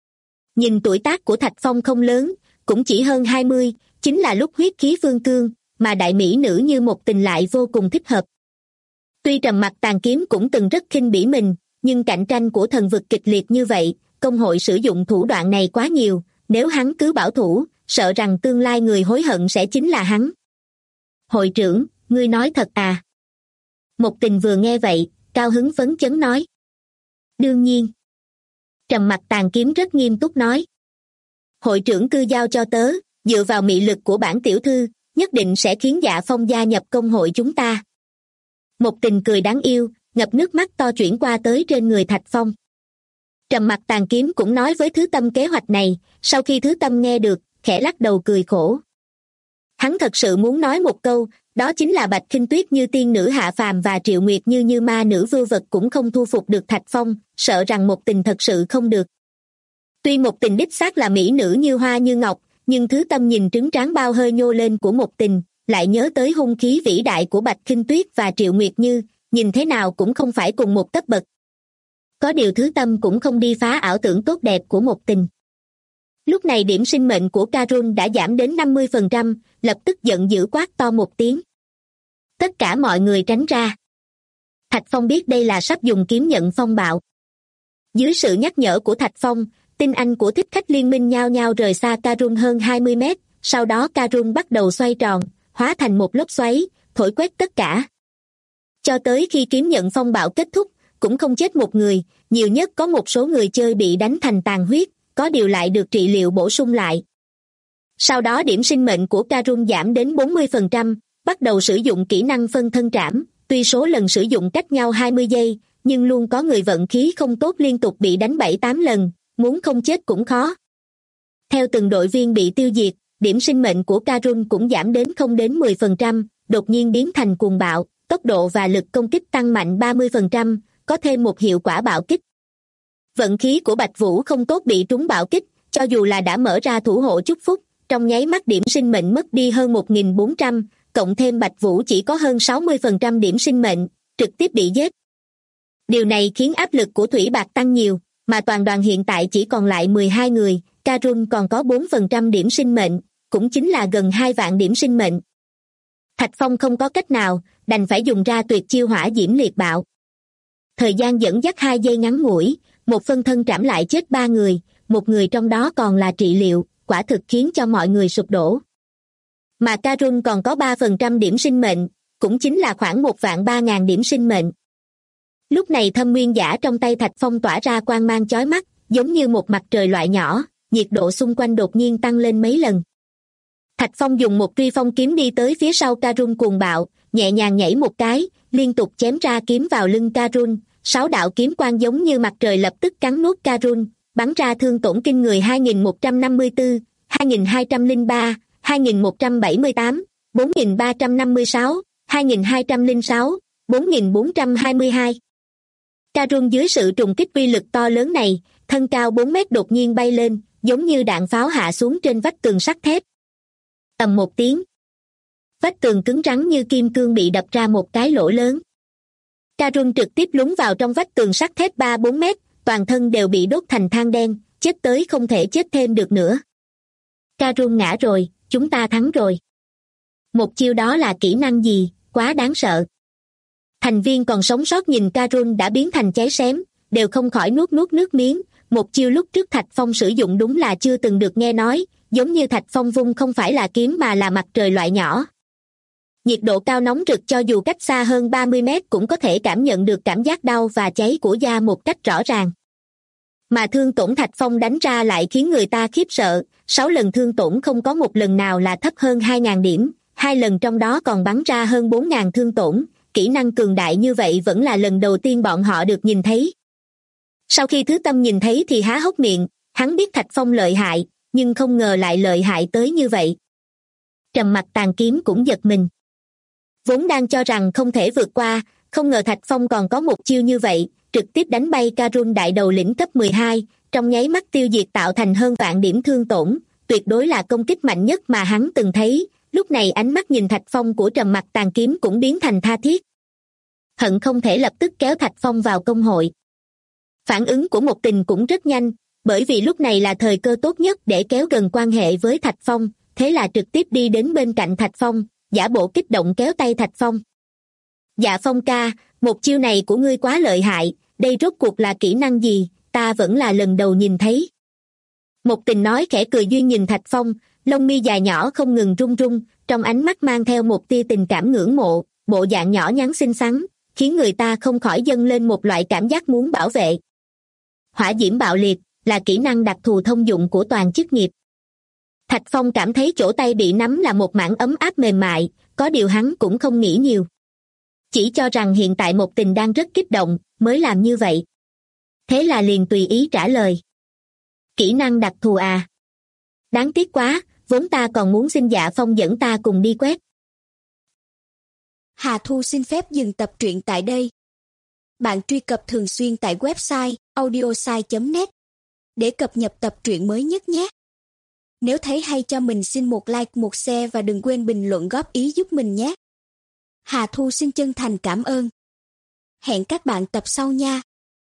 Nhìn tuổi tác của Thạch Phong không lớn, cũng chỉ hơn 20, chính là lúc huyết khí phương cương, mà đại mỹ nữ như Một Tình lại vô cùng thích hợp. Tuy Trầm Mặc Tàn Kiếm cũng từng rất khinh bỉ mình, nhưng cạnh tranh của thần vực kịch liệt như vậy, công hội sử dụng thủ đoạn này quá nhiều, nếu hắn cứ bảo thủ, sợ rằng tương lai người hối hận sẽ chính là hắn. Hội trưởng, ngươi nói thật à? Một Tình vừa nghe vậy, cao hứng phấn chấn nói. Đương nhiên. Trầm Mặc Tàn Kiếm rất nghiêm túc nói. Hội trưởng cứ giao cho tớ, dựa vào mị lực của bản tiểu thư, nhất định sẽ khiến Dạ Phong gia nhập công hội chúng ta. Một Tình cười đáng yêu, ngập nước mắt to chuyển qua tới trên người Thạch Phong. Trầm Mặc Tàn Kiếm cũng nói với Thứ Tâm kế hoạch này, sau khi Thứ Tâm nghe được, khẽ lắc đầu cười khổ. Hắn thật sự muốn nói một câu, đó chính là Bạch Khinh Tuyết như tiên nữ hạ phàm và Triệu Nguyệt như ma nữ vưu vật cũng không thu phục được Thạch Phong, sợ rằng Một Tình thật sự không được. Tuy Một Tình đích xác là mỹ nữ như hoa như ngọc, nhưng Thứ Tâm nhìn trứng tráng bao hơi nhô lên của Một Tình, lại nhớ tới hung khí vĩ đại của Bạch Khinh Tuyết và Triệu Nguyệt Như, nhìn thế nào cũng không phải cùng một cấp bậc. Có điều Thứ Tâm cũng không đi phá ảo tưởng tốt đẹp của Một Tình. Lúc này điểm sinh mệnh của Karun đã giảm đến 50%, lập tức giận dữ quát to một tiếng. Tất cả mọi người tránh ra. Thạch Phong biết đây là sắp dùng kiếm nhận phong bạo. Dưới sự nhắc nhở của Thạch Phong, tinh anh của Thích Khách Liên Minh nhao nhao rời xa Karun hơn 20 mét, sau đó Karun bắt đầu xoay tròn, hóa thành một lốc xoáy, thổi quét tất cả. Cho tới khi kiếm nhận phong bạo kết thúc, cũng không chết một người, nhiều nhất có một số người chơi bị đánh thành tàn huyết, có điều lại được trị liệu bổ sung lại. Sau đó điểm sinh mệnh của Karun giảm đến 40%, bắt đầu sử dụng kỹ năng phân thân trảm, tuy số lần sử dụng cách nhau 20 giây, nhưng luôn có người vận khí không tốt liên tục bị đánh 7-8 lần, muốn không chết cũng khó. Theo từng đội viên bị tiêu diệt, điểm sinh mệnh của Karun cũng giảm đến 0-10%, đột nhiên biến thành cuồng bạo, tốc độ và lực công kích tăng mạnh 30%, có thêm một hiệu quả bạo kích. Vận khí của Bạch Vũ không tốt bị trúng bạo kích, cho dù là đã mở ra thủ hộ chúc phúc, trong nháy mắt điểm sinh mệnh mất đi hơn 1.400, cộng thêm Bạch Vũ chỉ có hơn 60% điểm sinh mệnh, trực tiếp bị giết. Điều này khiến áp lực của Thủy Bạc tăng nhiều, mà toàn đoàn hiện tại chỉ còn lại 12 người, Karun còn có 4% điểm sinh mệnh, cũng chính là gần 2 vạn điểm sinh mệnh. Thạch Phong không có cách nào, đành phải dùng ra tuyệt chiêu hỏa diễm liệt bạo. Thời gian dẫn dắt 2 giây ngắn ngủi, một phân thân trảm lại chết 3 người, một người trong đó còn là trị liệu, quả thực khiến cho mọi người sụp đổ. Mà Karun còn có 3% điểm sinh mệnh, cũng chính là khoảng 1.300.000 điểm sinh mệnh. Lúc này thâm nguyên giả trong tay Thạch Phong tỏa ra quang mang chói mắt, giống như một mặt trời loại nhỏ, nhiệt độ xung quanh đột nhiên tăng lên mấy lần. Thạch Phong dùng một truy phong kiếm đi tới phía sau Karun cuồng bạo, nhẹ nhàng nhảy một cái, liên tục chém ra kiếm vào lưng Karun, 6 đạo kiếm quang giống như mặt trời lập tức cắn nuốt Karun, bắn ra thương tổn kinh người 2.154, 2.203, 2.178, 4.356, 2.206, 4.422. Karun dưới sự trùng kích uy lực to lớn này, thân cao 4 mét đột nhiên bay lên, giống như đạn pháo hạ xuống trên vách tường sắt thép. Ầm một tiếng. Vách tường cứng rắn như kim cương bị đập ra một cái lỗ lớn. Karun trực tiếp lún vào trong vách tường sắt thép 3-4 mét, toàn thân đều bị đốt thành than đen, chết tới không thể chết thêm được nữa. Karun ngã rồi, chúng ta thắng rồi. Một chiêu đó là kỹ năng gì, quá đáng sợ. Thành viên còn sống sót nhìn Karun đã biến thành cháy xém, đều không khỏi nuốt nước miếng, một chiêu lúc trước Thạch Phong sử dụng đúng là chưa từng được nghe nói, giống như Thạch Phong vung không phải là kiếm mà là mặt trời loại nhỏ. Nhiệt độ cao nóng rực cho dù cách xa hơn 30 mét cũng có thể cảm nhận được cảm giác đau và cháy của da một cách rõ ràng. Mà thương tổn Thạch Phong đánh ra lại khiến người ta khiếp sợ, 6 lần thương tổn không có một lần nào là thấp hơn 2.000 điểm, 2 lần trong đó còn bắn ra hơn 4.000 thương tổn, kỹ năng cường đại như vậy vẫn là lần đầu tiên bọn họ được nhìn thấy. Sau khi Thứ Tâm nhìn thấy thì há hốc miệng, hắn biết Thạch Phong lợi hại, nhưng không ngờ lại lợi hại tới như vậy. Trầm Mặc Tàn Kiếm cũng giật mình. Vốn đang cho rằng không thể vượt qua, không ngờ Thạch Phong còn có một chiêu như vậy, trực tiếp đánh bay Karun đại đầu lĩnh cấp 12, trong nháy mắt tiêu diệt tạo thành hơn vạn điểm thương tổn, tuyệt đối là công kích mạnh nhất mà hắn từng thấy. Lúc này ánh mắt nhìn Thạch Phong của Trầm Mặc Tàn Kiếm cũng biến thành tha thiết. Hận không thể lập tức kéo Thạch Phong vào công hội. Phản ứng của Một Tình cũng rất nhanh, bởi vì lúc này là thời cơ tốt nhất để kéo gần quan hệ với Thạch Phong, thế là trực tiếp đi đến bên cạnh Thạch Phong, giả bộ kích động kéo tay Thạch Phong. Dạ Phong ca, một chiêu này của ngươi quá lợi hại, đây rốt cuộc là kỹ năng gì, ta vẫn là lần đầu nhìn thấy. Một Tình nói khẽ cười duyên nhìn Thạch Phong, lông mi dài nhỏ không ngừng rung rung, trong ánh mắt mang theo một tia tình cảm ngưỡng mộ, bộ dạng nhỏ nhắn xinh xắn, khiến người ta không khỏi dâng lên một loại cảm giác muốn bảo vệ. Hỏa diễm bạo liệt là kỹ năng đặc thù thông dụng của toàn chức nghiệp. Thạch Phong cảm thấy chỗ tay bị nắm là một mảng ấm áp mềm mại, có điều hắn cũng không nghĩ nhiều. Chỉ cho rằng hiện tại Một Tình đang rất kích động, mới làm như vậy. Thế là liền tùy ý trả lời. Kỹ năng đặc thù à? Đáng tiếc quá, vốn ta còn muốn xin Dạ Phong dẫn ta cùng đi quét. Hà Thu xin phép dừng tập truyện tại đây. Bạn truy cập thường xuyên tại website audiosai.net để cập nhật tập truyện mới nhất nhé. Nếu thấy hay cho mình xin một like, một share và đừng quên bình luận góp ý giúp mình nhé. Hà Thu xin chân thành cảm ơn. Hẹn các bạn tập sau nha.